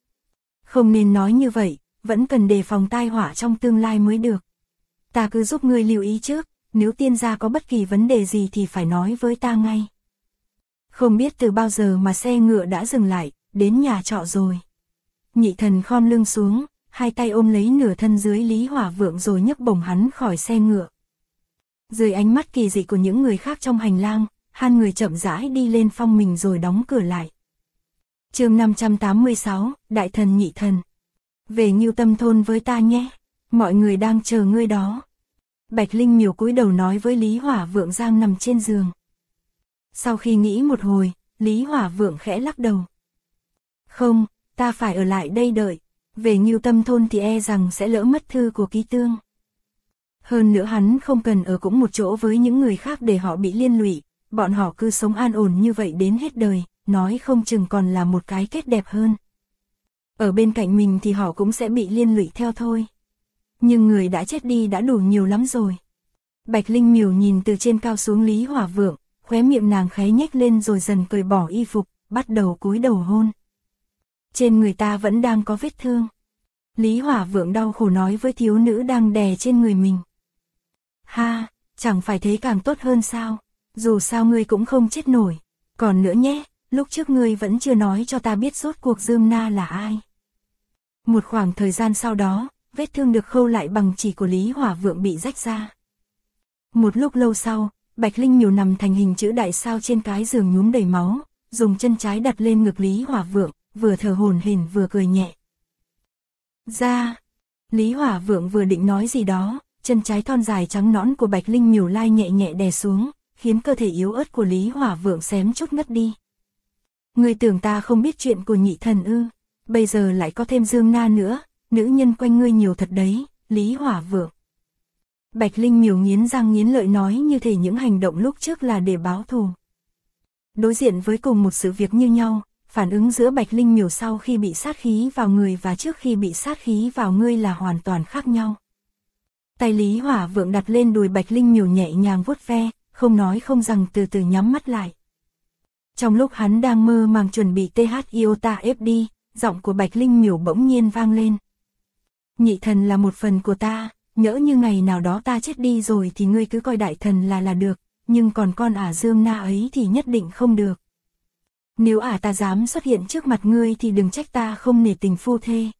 Không nên nói như vậy, vẫn cần đề phòng tai họa trong tương lai mới được. Ta cứ giúp ngươi lưu ý trước, nếu tiên gia có bất kỳ vấn đề gì thì phải nói với ta ngay. Không biết từ bao giờ mà xe ngựa đã dừng lại, đến nhà trọ rồi. Nhị thần khom lưng xuống, hai tay ôm lấy nửa thân dưới Lý Hỏa Vượng rồi nhấc bổng hắn khỏi xe ngựa. Dưới ánh mắt kỳ dị của những người khác trong hành lang, hai người chậm rãi đi lên phòng mình rồi đóng cửa lại. Chương 586, Đại thần nhị thần. Về Ngưu Tâm thôn với ta nhé, mọi người đang chờ ngươi đó. Bạch Linh Miểu cúi đầu nói với Lý Hỏa Vượng đang nằm trên giường. Sau khi nghĩ một hồi, Lý Hỏa Vượng khẽ lắc đầu. Không, ta phải ở lại đây đợi, về Ngưu Tâm thôn thì e rằng sẽ lỡ mất thư của Ký Tương. Hơn nữa hắn không cần ở cũng một chỗ với những người khác để họ bị liên lụy, bọn họ cứ sống an ổn như vậy đến hết đời, nói không chừng còn là một cái kết đẹp hơn. Ở bên cạnh mình thì họ cũng sẽ bị liên lụy theo thôi. Nhưng người đã chết đi đã đủ nhiều lắm rồi. Bạch Linh Miểu nhìn từ trên cao xuống Lý Hỏa Vượng, khóe miệng nàng khẽ nhếch lên rồi dần cởi bỏ y phục, bắt đầu cúi đầu hôn. Trên người ta vẫn đang có vết thương. Lý Hỏa Vượng đau khổ nói với thiếu nữ đang đè trên người mình. Ha, chẳng phải thế càng tốt hơn sao, dù sao ngươi cũng không chết nổi. Còn nữa nhé, lúc trước ngươi vẫn chưa nói cho ta biết rốt cuộc Dương Na là ai. Một khoảng thời gian sau đó, vết thương được khâu lại bằng chỉ của Lý Hỏa Vượng bị rách ra. Một lúc lâu sau, Bạch Linh Miểu nằm thành hình chữ đại sao trên cái giường nhuốm đầy máu, dùng chân trái đặt lên ngực Lý Hỏa Vượng, vừa thở hổn hển vừa cười nhẹ. Ra, Lý Hỏa Vượng vừa định nói gì đó, chân trái thon dài trắng nõn của Bạch Linh Miểu lai nhẹ nhẹ đè xuống, khiến cơ thể yếu ớt của Lý Hỏa Vượng xém chút ngất đi. Ngươi tưởng ta không biết chuyện của nhị thần ư? Bây giờ lại có thêm Dương Na nữa, nữ nhân quanh ngươi nhiều thật đấy, Lý Hỏa Vượng. Bạch Linh Miểu nghiến răng nghiến lợi nói như thể những hành động lúc trước là để báo thù. Đối diện với cùng một sự việc như nhau, phản ứng giữa Bạch Linh Miểu sau khi bị sát khí vào người và trước khi bị sát khí vào ngươi là hoàn toàn khác nhau. Tay Lý Hỏa Vượng đặt lên đùi Bạch Linh Miểu nhẹ nhàng vuốt ve, không nói không rằng từ từ nhắm mắt lại. Trong lúc hắn đang mơ màng chuẩn bị TH Iota ép đi, giọng của Bạch Linh Miểu bỗng nhiên vang lên. Nhị thần là một phần của ta, nhỡ như ngày nào đó ta chết đi rồi thì ngươi cứ coi đại thần là được, nhưng còn con ả Dương Na ấy thì nhất định không được. Nếu ả ta dám xuất hiện trước mặt ngươi thì đừng trách ta không nể tình phu thê.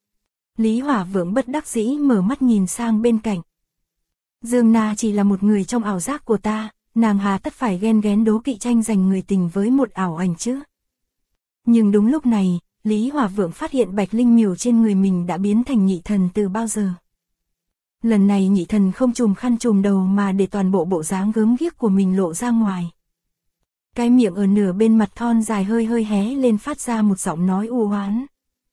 Lý Hỏa Vượng bất đắc dĩ mở mắt nhìn sang bên cạnh. Dương Na chỉ là một người trong ảo giác của ta, nàng hà tất phải ghen ghén đố kỵ tranh giành người tình với một ảo ảnh chứ. Nhưng đúng lúc này, Lý Hỏa Vượng phát hiện Bạch Linh Miểu trên người mình đã biến thành nhị thần từ bao giờ. Lần này nhị thần không trùm khăn trùm đầu mà để toàn bộ bộ dáng gớm ghiếc của mình lộ ra ngoài. Cái miệng ở nửa bên mặt thon dài hơi hơi hé lên phát ra một giọng nói u oán.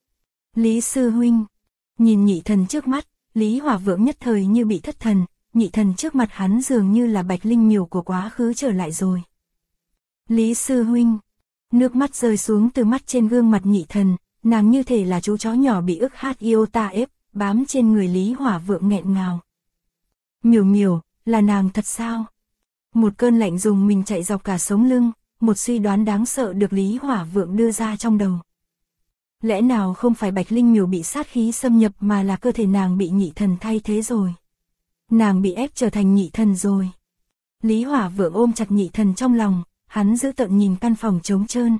Lý sư huynh. Nhìn nhị thần trước mắt, Lý Hỏa Vượng nhất thời như bị thất thần, nhị thần trước mặt hắn dường như là Bạch Linh Miểu của quá khứ trở lại rồi. Lý sư huynh. Nước mắt rơi xuống từ mắt trên gương mặt nhị thần, nàng như thể là chú chó nhỏ bị ức hát iota ép, bám trên người Lý Hỏa Vượng nghẹn ngào. Miểu Miểu, là nàng thật sao? Một cơn lạnh dùng mình chạy dọc cả sống lưng, một suy đoán đáng sợ được Lý Hỏa Vượng đưa ra trong đầu. Lẽ nào không phải Bạch Linh Miểu bị sát khí xâm nhập mà là cơ thể nàng bị nhị thần thay thế rồi? Nàng bị ép trở thành nhị thần rồi. Lý Hỏa Vượng ôm chặt nhị thần trong lòng, hắn giữ tợn nhìn căn phòng trống trơn.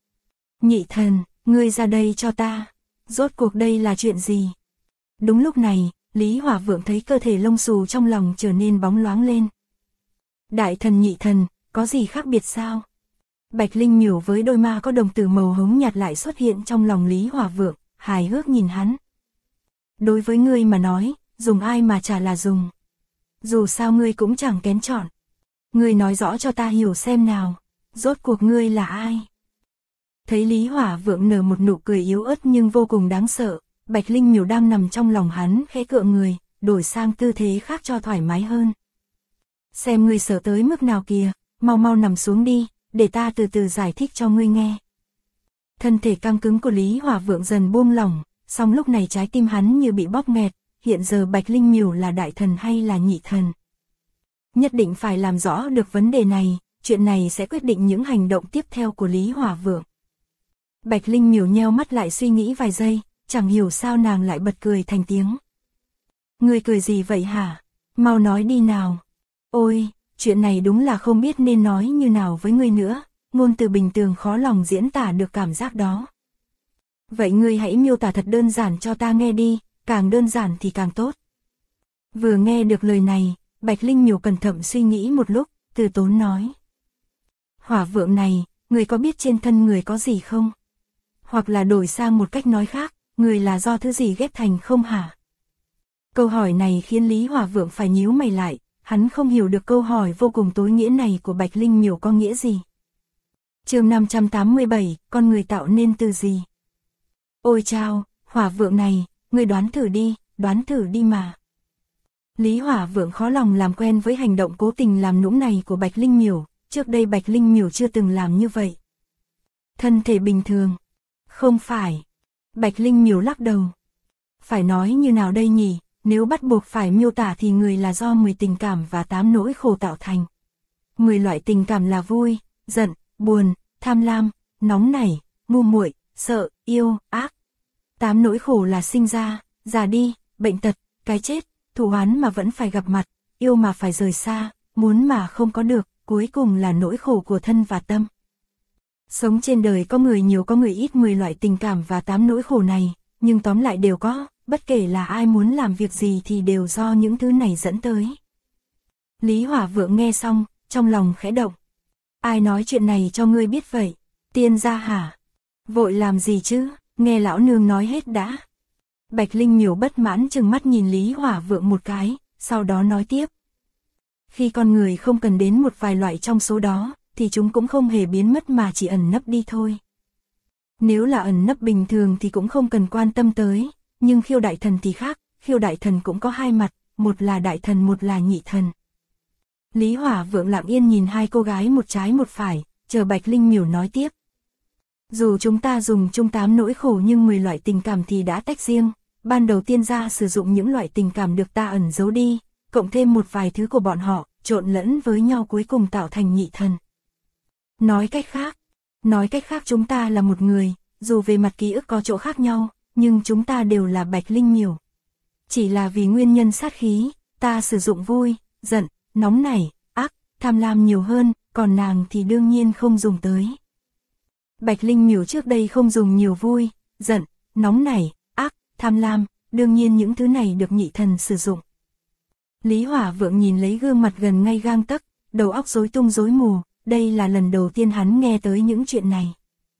Nhị thần, ngươi ra đây cho ta. Rốt cuộc đây là chuyện gì? Đúng lúc này, Lý Hỏa Vượng thấy cơ thể lông xù trong lòng trở nên bóng loáng lên. Đại thần nhị thần, có gì khác biệt sao? Bạch Linh Miểu với đôi ma có đồng tử màu hống nhạt lại xuất hiện trong lòng Lý Hỏa Vượng, hài hước nhìn hắn. Đối với ngươi mà nói, dùng ai mà chả là dùng. Dù sao ngươi cũng chẳng kén chọn. Ngươi nói rõ cho ta hiểu xem nào, rốt cuộc ngươi là ai? Thấy Lý Hỏa Vượng nở một nụ cười yếu ớt nhưng vô cùng đáng sợ, Bạch Linh Miểu đang nằm trong lòng hắn khẽ cựa người, đổi sang tư thế khác cho thoải mái hơn. Xem ngươi sợ tới mức nào kìa, mau mau nằm xuống đi, để ta từ từ giải thích cho ngươi nghe. Thân thể căng cứng của Lý Hỏa Vượng dần buông lỏng, song lúc này trái tim hắn như bị bóp nghẹt, hiện giờ Bạch Linh Miểu là đại thần hay là nhị thần? Nhất định phải làm rõ được vấn đề này, chuyện này sẽ quyết định những hành động tiếp theo của Lý Hỏa Vượng. Bạch Linh Miểu nheo mắt lại suy nghĩ vài giây, chẳng hiểu sao nàng lại bật cười thành tiếng. Ngươi cười gì vậy hả? Mau nói đi nào. Ôi, chuyện này đúng là không biết nên nói như nào với ngươi nữa, ngôn từ bình thường khó lòng diễn tả được cảm giác đó. Vậy ngươi hãy miêu tả thật đơn giản cho ta nghe đi, càng đơn giản thì càng tốt. Vừa nghe được lời này, Bạch Linh Miểu cẩn thận suy nghĩ một lúc, từ tốn nói. Hỏa Vượng này, người có biết trên thân người có gì không? Hoặc là đổi sang một cách nói khác, người là do thứ gì ghép thành không hả? Câu hỏi này khiến Lý Hỏa Vượng phải nhíu mày lại, hắn không hiểu được câu hỏi vô cùng tối nghĩa này của Bạch Linh Miểu có nghĩa gì. Chương 587, con người tạo nên từ gì? Ôi chao, Hỏa Vượng này, ngươi đoán thử đi mà. Lý Hỏa Vượng khó lòng làm quen với hành động cố tình làm nũng này của Bạch Linh Miểu, trước đây Bạch Linh Miểu chưa từng làm như vậy. Thân thể bình thường. Không phải. Bạch Linh Miểu lắc đầu. Phải nói như nào đây nhỉ, nếu bắt buộc phải miêu tả thì người là do 10 tình cảm và 8 nỗi khổ tạo thành. 10 loại tình cảm là vui, giận, buồn, tham lam, nóng nảy, ngu muội, sợ, yêu, ác. 8 nỗi khổ là sinh ra, già đi, bệnh tật, cái chết, thù oán mà vẫn phải gặp mặt, yêu mà phải rời xa, muốn mà không có được, cuối cùng là nỗi khổ của thân và tâm. Sống trên đời có người nhiều có người ít 10 loại tình cảm và 8 nỗi khổ này, nhưng tóm lại đều có, bất kể là ai muốn làm việc gì thì đều do những thứ này dẫn tới. Lý Hỏa Vượng nghe xong, trong lòng khẽ động. Ai nói chuyện này cho ngươi biết vậy? Tiên gia hả? Vội làm gì chứ, nghe lão nương nói hết đã. Bạch Linh Miểu bất mãn trừng mắt nhìn Lý Hỏa Vượng một cái, sau đó nói tiếp. Khi con người không cần đến một vài loại trong số đó, thì chúng cũng không hề biến mất mà chỉ ẩn nấp đi thôi. Nếu là ẩn nấp bình thường thì cũng không cần quan tâm tới, nhưng khiêu đại thần thì khác, khiêu đại thần cũng có hai mặt, một là đại thần một là nhị thần. Lý Hỏa Vượng lặng yên nhìn hai cô gái một trái một phải, chờ Bạch Linh Miểu nói tiếp. Dù chúng ta dùng chung 8 nỗi khổ nhưng 10 loại tình cảm thì đã tách riêng, ban đầu tiên gia sử dụng những loại tình cảm được ta ẩn giấu đi, cộng thêm một vài thứ của bọn họ, trộn lẫn với nhau cuối cùng tạo thành nhị thần. Nói cách khác chúng ta là một người, dù về mặt ký ức có chỗ khác nhau, nhưng chúng ta đều là Bạch Linh Miểu. Chỉ là vì nguyên nhân sát khí, ta sử dụng vui, giận, nóng nảy, ác, tham lam nhiều hơn, còn nàng thì đương nhiên không dùng tới. Bạch Linh Miểu trước đây không dùng nhiều vui, giận, nóng nảy, ác, tham lam, đương nhiên những thứ này được nhị thần sử dụng. Lý Hỏa Vượng nhìn lấy gương mặt gần ngay gang tấc, đầu óc rối tung rối mù, đây là lần đầu tiên hắn nghe tới những chuyện này.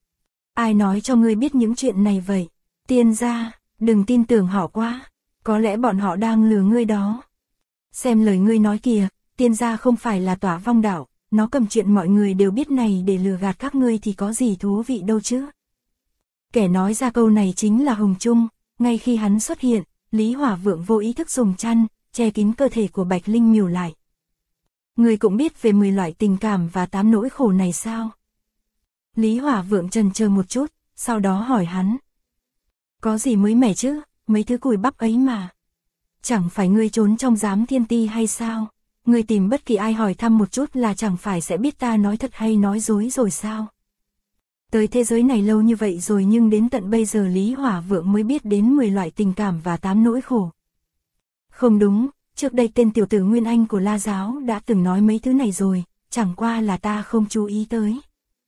Ai nói cho ngươi biết những chuyện này vậy? Tiên gia, đừng tin tưởng họ quá, có lẽ bọn họ đang lừa ngươi đó. Xem lời ngươi nói kìa, tiên gia không phải là tỏa vong đạo, nó cầm chuyện mọi người đều biết này để lừa gạt các ngươi thì có gì thú vị đâu chứ. Kẻ nói ra câu này chính là Hồng Trung, ngay khi hắn xuất hiện, Lý Hỏa Vượng vô ý thức dùng chăn, che kín cơ thể của Bạch Linh Miểu lại. Ngươi cũng biết về 10 loại tình cảm và 8 nỗi khổ này sao? Lý Hỏa Vượng chần chờ một chút, sau đó hỏi hắn. Có gì mới mẻ chứ, mấy thứ cùi bắp ấy mà. Chẳng phải ngươi trốn trong giám thiên ti hay sao? Ngươi tìm bất kỳ ai hỏi thăm một chút là chẳng phải sẽ biết ta nói thật hay nói dối rồi sao? Tới thế giới này lâu như vậy rồi nhưng đến tận bây giờ Lý Hỏa Vượng mới biết đến 10 loại tình cảm và 8 nỗi khổ. Không đúng, trước đây tên tiểu tử Nguyên Anh của La Giáo đã từng nói mấy thứ này rồi, chẳng qua là ta không chú ý tới.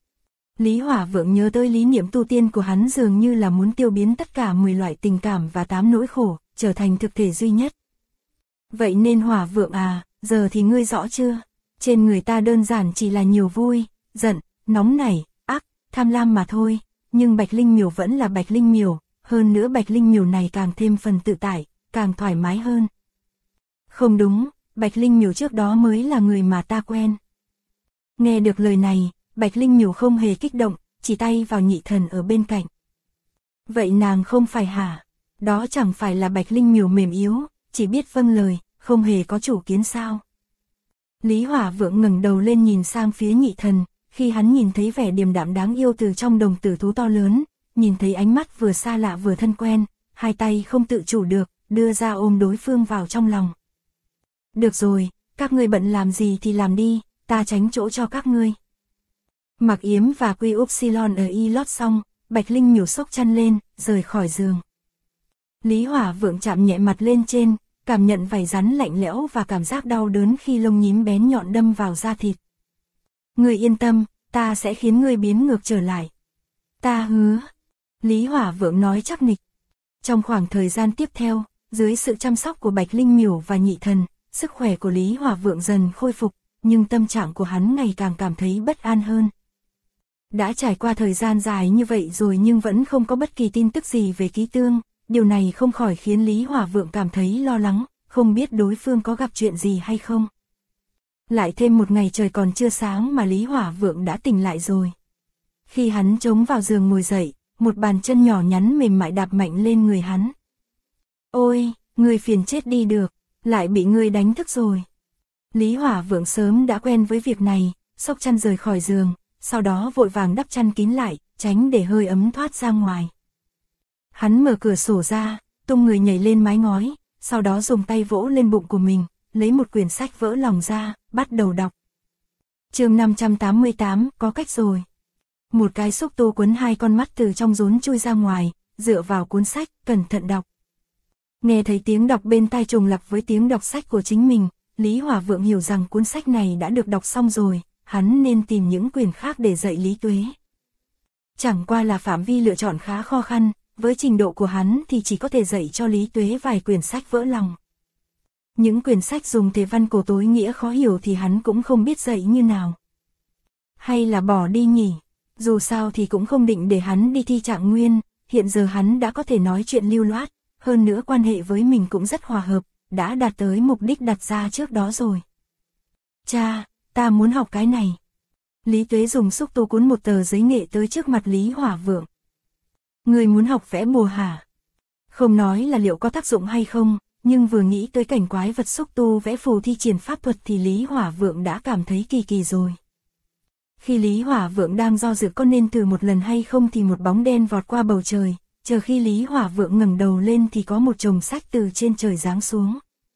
Lý Hỏa Vượng nhớ tới lý niệm tu tiên của hắn dường như là muốn tiêu biến tất cả 10 loại tình cảm và 8 nỗi khổ, trở thành thực thể duy nhất. Vậy nên Hỏa Vượng à, giờ thì ngươi rõ chưa? Trên người ta đơn giản chỉ là nhiều vui, giận, nóng nảy, ác, tham lam mà thôi, nhưng Bạch Linh Miểu vẫn là Bạch Linh Miểu, hơn nữa Bạch Linh Miểu này càng thêm phần tự tại, càng thoải mái hơn. Không đúng, Bạch Linh Miểu trước đó mới là người mà ta quen. Nghe được lời này, Bạch Linh Miểu không hề kích động, chỉ tay vào nhị thần ở bên cạnh. Vậy nàng không phải hả? Đó chẳng phải là Bạch Linh Miểu mềm yếu, chỉ biết vâng lời, không hề có chủ kiến sao? Lý Hỏa Vượng ngẩng đầu lên nhìn sang phía nhị thần, khi hắn nhìn thấy vẻ điềm đạm đáng yêu từ trong đồng tử thú to lớn, nhìn thấy ánh mắt vừa xa lạ vừa thân quen, hai tay không tự chủ được, đưa ra ôm đối phương vào trong lòng. Được rồi, các ngươi bận làm gì thì làm đi, ta tránh chỗ cho các ngươi. Mặc yếm và quy upsilon ở y lót xong, Bạch Linh Miểu xốc chăn lên, rời khỏi giường. Lý Hỏa Vượng chạm nhẹ mặt lên trên, cảm nhận vảy rắn lạnh lẽo và cảm giác đau đớn khi lông nhím bén nhọn đâm vào da thịt. Ngươi yên tâm, ta sẽ khiến ngươi biến ngược trở lại. Ta hứa. Lý Hỏa Vượng nói chắc nịch. Trong khoảng thời gian tiếp theo, dưới sự chăm sóc của Bạch Linh Miểu và nhị thần, sức khỏe của Lý Hỏa Vượng dần khôi phục, nhưng tâm trạng của hắn ngày càng cảm thấy bất an hơn. Đã trải qua thời gian dài như vậy rồi nhưng vẫn không có bất kỳ tin tức gì về Ký Tương, điều này không khỏi khiến Lý Hỏa Vượng cảm thấy lo lắng, không biết đối phương có gặp chuyện gì hay không. Lại thêm một ngày trời còn chưa sáng mà Lý Hỏa Vượng đã tỉnh lại rồi. Khi hắn chống vào giường ngồi dậy, một bàn chân nhỏ nhắn mềm mại đạp mạnh lên người hắn. Ôi, người phiền chết đi được, lại bị người đánh thức rồi. Lý Hỏa Vượng sớm đã quen với việc này, xốc chăn rời khỏi giường, sau đó vội vàng đắp chăn kín lại, tránh để hơi ấm thoát ra ngoài. Hắn mở cửa sổ ra, tung người nhảy lên mái ngói, sau đó dùng tay vỗ lên bụng của mình, lấy một quyển sách vỡ lòng ra, bắt đầu đọc. Chương 588, có cách rồi. Một cái xúc tu quấn hai con mắt từ trong rốn chui ra ngoài, dựa vào cuốn sách, cẩn thận đọc. Nghe thấy tiếng đọc bên tai trùng lặp với tiếng đọc sách của chính mình, Lý Hỏa Vượng hiểu rằng cuốn sách này đã được đọc xong rồi, hắn nên tìm những quyển khác để dạy Lý Tuế. Chẳng qua là phạm vi lựa chọn khá khó khăn, với trình độ của hắn thì chỉ có thể dạy cho Lý Tuế vài quyển sách vỡ lòng. Những quyển sách dùng thể văn cổ tối nghĩa khó hiểu thì hắn cũng không biết dạy như nào. Hay là bỏ đi nhỉ? Dù sao thì cũng không định để hắn đi thi trạng nguyên, hiện giờ hắn đã có thể nói chuyện lưu loát, hơn nữa quan hệ với mình cũng rất hòa hợp, đã đạt tới mục đích đặt ra trước đó rồi. Cha, ta muốn học cái này. Lý Tuế dùng xúc tu cuốn một tờ giấy nghệ tới trước mặt Lý Hỏa Vượng. Người muốn học vẽ bùa hả? Không nói là liệu có tác dụng hay không, nhưng vừa nghĩ tới cảnh quái vật xúc tu vẽ phù thi triển pháp thuật thì Lý Hỏa Vượng đã cảm thấy kỳ kỳ rồi. Khi Lý Hỏa Vượng đang do dự có nên thử một lần hay không thì một bóng đen vọt qua bầu trời, chờ khi Lý Hỏa Vượng ngẩng đầu lên thì có một chồng sách từ trên trời giáng xuống.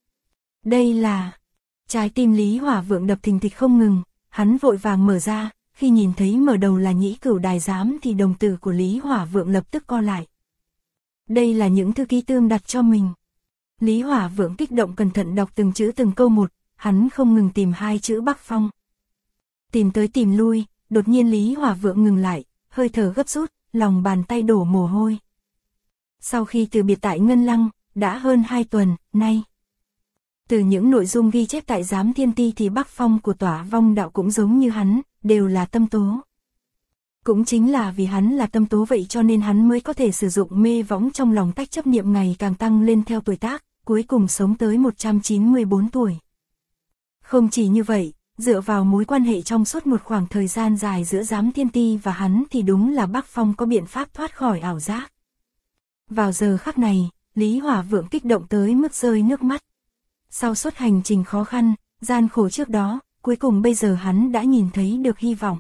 Đây là... Trái tim Lý Hỏa Vượng đập thình thịch không ngừng, hắn vội vàng mở ra, khi nhìn thấy mở đầu là Nhĩ Cửu Đài Giám thì đồng tử của Lý Hỏa Vượng lập tức co lại. Đây là những thư Ký Tương đặt cho mình. Lý Hỏa Vượng kích động cẩn thận đọc từng chữ từng câu một, hắn không ngừng tìm hai chữ Bắc Phong. Tìm tới tìm lui, đột nhiên Lý Hỏa Vượng ngừng lại, hơi thở gấp rút, lòng bàn tay đổ mồ hôi. Sau khi từ biệt tại Ngân Lăng, đã hơn 2 tuần, nay. Từ những nội dung ghi chép tại Giám Thiên Ti thì Bắc Phong của Tỏa Vong Đạo cũng giống như hắn, đều là tâm tố. Cũng chính là vì hắn là tâm tố vậy cho nên hắn mới có thể sử dụng mê võng trong lòng tách chấp niệm ngày càng tăng lên theo tuổi tác, cuối cùng sống tới 194 tuổi. Không chỉ như vậy, dựa vào mối quan hệ trong suốt một khoảng thời gian dài giữa Giám Thiên Ti và hắn thì đúng là Bắc Phong có biện pháp thoát khỏi ảo giác. Vào giờ khắc này, Lý Hỏa Vượng kích động tới mức rơi nước mắt. Sau suốt hành trình khó khăn, gian khổ trước đó, cuối cùng bây giờ hắn đã nhìn thấy được hy vọng.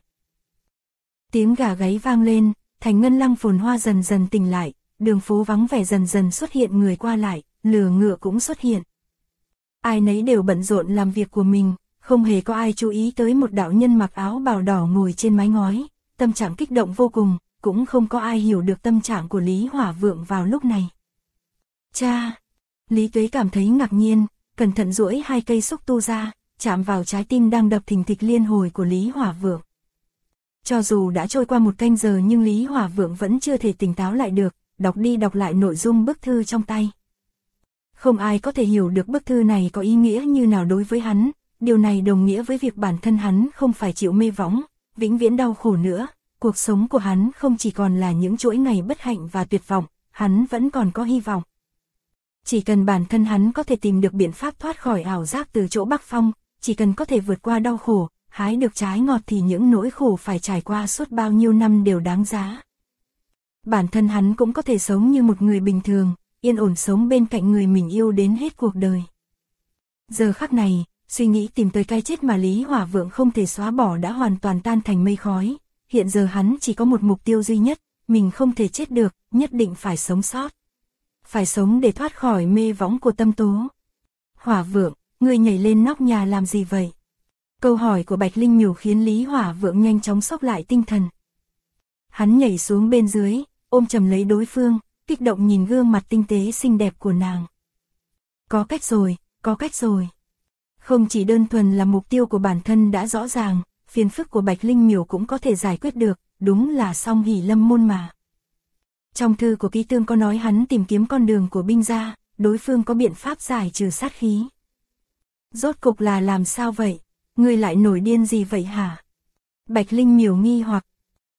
Tiếng gà gáy vang lên, thành Ngân Lăng phồn hoa dần dần tỉnh lại, đường phố vắng vẻ dần dần xuất hiện người qua lại, lừa ngựa cũng xuất hiện. Ai nấy đều bận rộn làm việc của mình, không hề có ai chú ý tới một đạo nhân mặc áo bào đỏ ngồi trên mái ngói, tâm trạng kích động vô cùng, cũng không có ai hiểu được tâm trạng của Lý Hỏa Vượng vào lúc này. Cha! Lý Tuế cảm thấy ngạc nhiên, cẩn thận duỗi hai cây xúc tu ra, chạm vào trái tim đang đập thình thịch liên hồi của Lý Hỏa Vượng. Cho dù đã trôi qua một canh giờ nhưng Lý Hỏa Vượng vẫn chưa thể tỉnh táo lại được, đọc đi đọc lại nội dung bức thư trong tay. Không ai có thể hiểu được bức thư này có ý nghĩa như nào đối với hắn, điều này đồng nghĩa với việc bản thân hắn không phải chịu mê võng, vĩnh viễn đau khổ nữa, cuộc sống của hắn không chỉ còn là những chuỗi ngày bất hạnh và tuyệt vọng, hắn vẫn còn có hy vọng. Chỉ cần bản thân hắn có thể tìm được biện pháp thoát khỏi ảo giác từ chỗ Bắc Phong, chỉ cần có thể vượt qua đau khổ, hái được trái ngọt thì những nỗi khổ phải trải qua suốt bao nhiêu năm đều đáng giá. Bản thân hắn cũng có thể sống như một người bình thường, yên ổn sống bên cạnh người mình yêu đến hết cuộc đời. Giờ khắc này, suy nghĩ tìm tới cái chết mà Lý Hỏa Vượng không thể xóa bỏ đã hoàn toàn tan thành mây khói, hiện giờ hắn chỉ có một mục tiêu duy nhất, mình không thể chết được, nhất định phải sống sót. Phải sống để thoát khỏi mê võng của tâm tố. Hỏa Vượng, ngươi nhảy lên nóc nhà làm gì vậy? Câu hỏi của Bạch Linh Miểu khiến Lý Hỏa Vượng nhanh chóng xốc lại tinh thần. Hắn nhảy xuống bên dưới, ôm chầm lấy đối phương, kích động nhìn gương mặt tinh tế xinh đẹp của nàng. Có cách rồi, có cách rồi. Không chỉ đơn thuần là mục tiêu của bản thân đã rõ ràng, phiền phức của Bạch Linh Miểu cũng có thể giải quyết được, đúng là song hỷ lâm môn mà. Trong thư của Ký Tương có nói hắn tìm kiếm con đường của binh gia, đối phương có biện pháp giải trừ sát khí. Rốt cục là làm sao vậy? Ngươi lại nổi điên gì vậy hả? Bạch Linh Miểu nghi hoặc.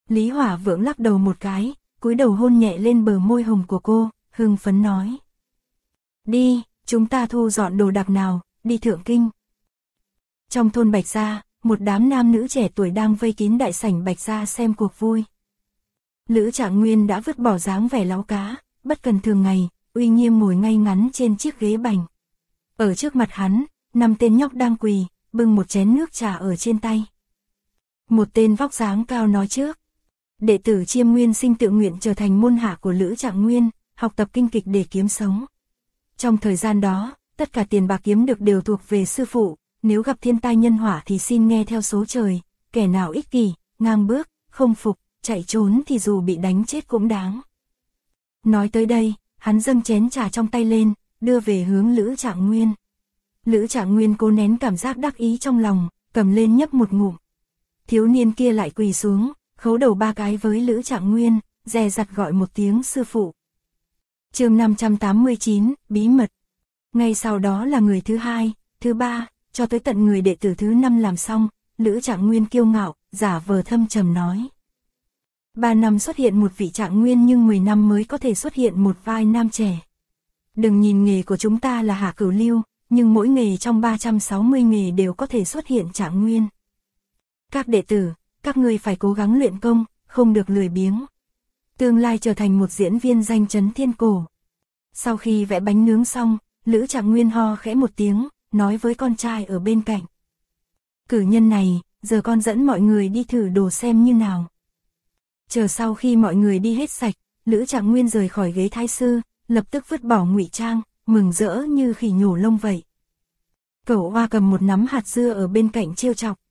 Lý Hỏa Vượng lắc đầu một cái, cúi đầu hôn nhẹ lên bờ môi hồng của cô, hưng phấn nói. Đi, chúng ta thu dọn đồ đạc nào, đi thượng kinh. Trong thôn Bạch Gia, một đám nam nữ trẻ tuổi đang vây kín đại sảnh Bạch Gia xem cuộc vui. Lữ Trạng Nguyên đã vứt bỏ dáng vẻ láu cá, bất cần thường ngày, uy nghiêm ngồi ngay ngắn trên chiếc ghế bành. Ở trước mặt hắn, 5 tên nhóc đang quỳ, bưng một chén nước trà ở trên tay. Một tên vóc dáng cao nói trước. Đệ tử Chiêm Nguyên Sinh tự nguyện trở thành môn hạ của Lữ Trạng Nguyên, học tập kinh kịch để kiếm sống. Trong thời gian đó, tất cả tiền bạc kiếm được đều thuộc về sư phụ, nếu gặp thiên tai nhân họa thì xin nghe theo số trời, kẻ nào ích kỷ, ngang bước, không phục, chạy trốn thì dù bị đánh chết cũng đáng. Nói tới đây, hắn dâng chén trà trong tay lên, đưa về hướng Lữ Trạng Nguyên. Lữ Trạng Nguyên cố nén cảm giác đắc ý trong lòng, cầm lên nhấp một ngụm. Thiếu niên kia lại quỳ xuống, khấu đầu 3 cái với Lữ Trạng Nguyên, dè dặt gọi một tiếng sư phụ. Chương 589, bí mật. Ngay sau đó là người thứ 2, thứ 3, cho tới tận người đệ tử thứ 5 làm xong, Lữ Trạng Nguyên kiêu ngạo, giả vờ thâm trầm nói. 3 năm xuất hiện một vị Trạng Nguyên nhưng 10 năm mới có thể xuất hiện một vai nam trẻ. Đừng nhìn nghề của chúng ta là hạ cửu lưu, nhưng mỗi nghề trong 360 nghề đều có thể xuất hiện Trạng Nguyên. Các đệ tử, các ngươi phải cố gắng luyện công, không được lười biếng. Tương lai trở thành một diễn viên danh chấn thiên cổ. Sau khi vẽ bánh nướng xong, Lữ Trạng Nguyên ho khẽ một tiếng, nói với con trai ở bên cạnh. Cử nhân này, giờ con dẫn mọi người đi thử đồ xem như nào. Chờ sau khi mọi người đi hết sạch, Lữ Trạng Nguyên rời khỏi ghế thái sư, lập tức vứt bỏ ngụy trang, mừng rỡ như khỉ nhổ lông vậy. Cẩu Hoa cầm một nắm hạt dưa ở bên cạnh trêu chọc.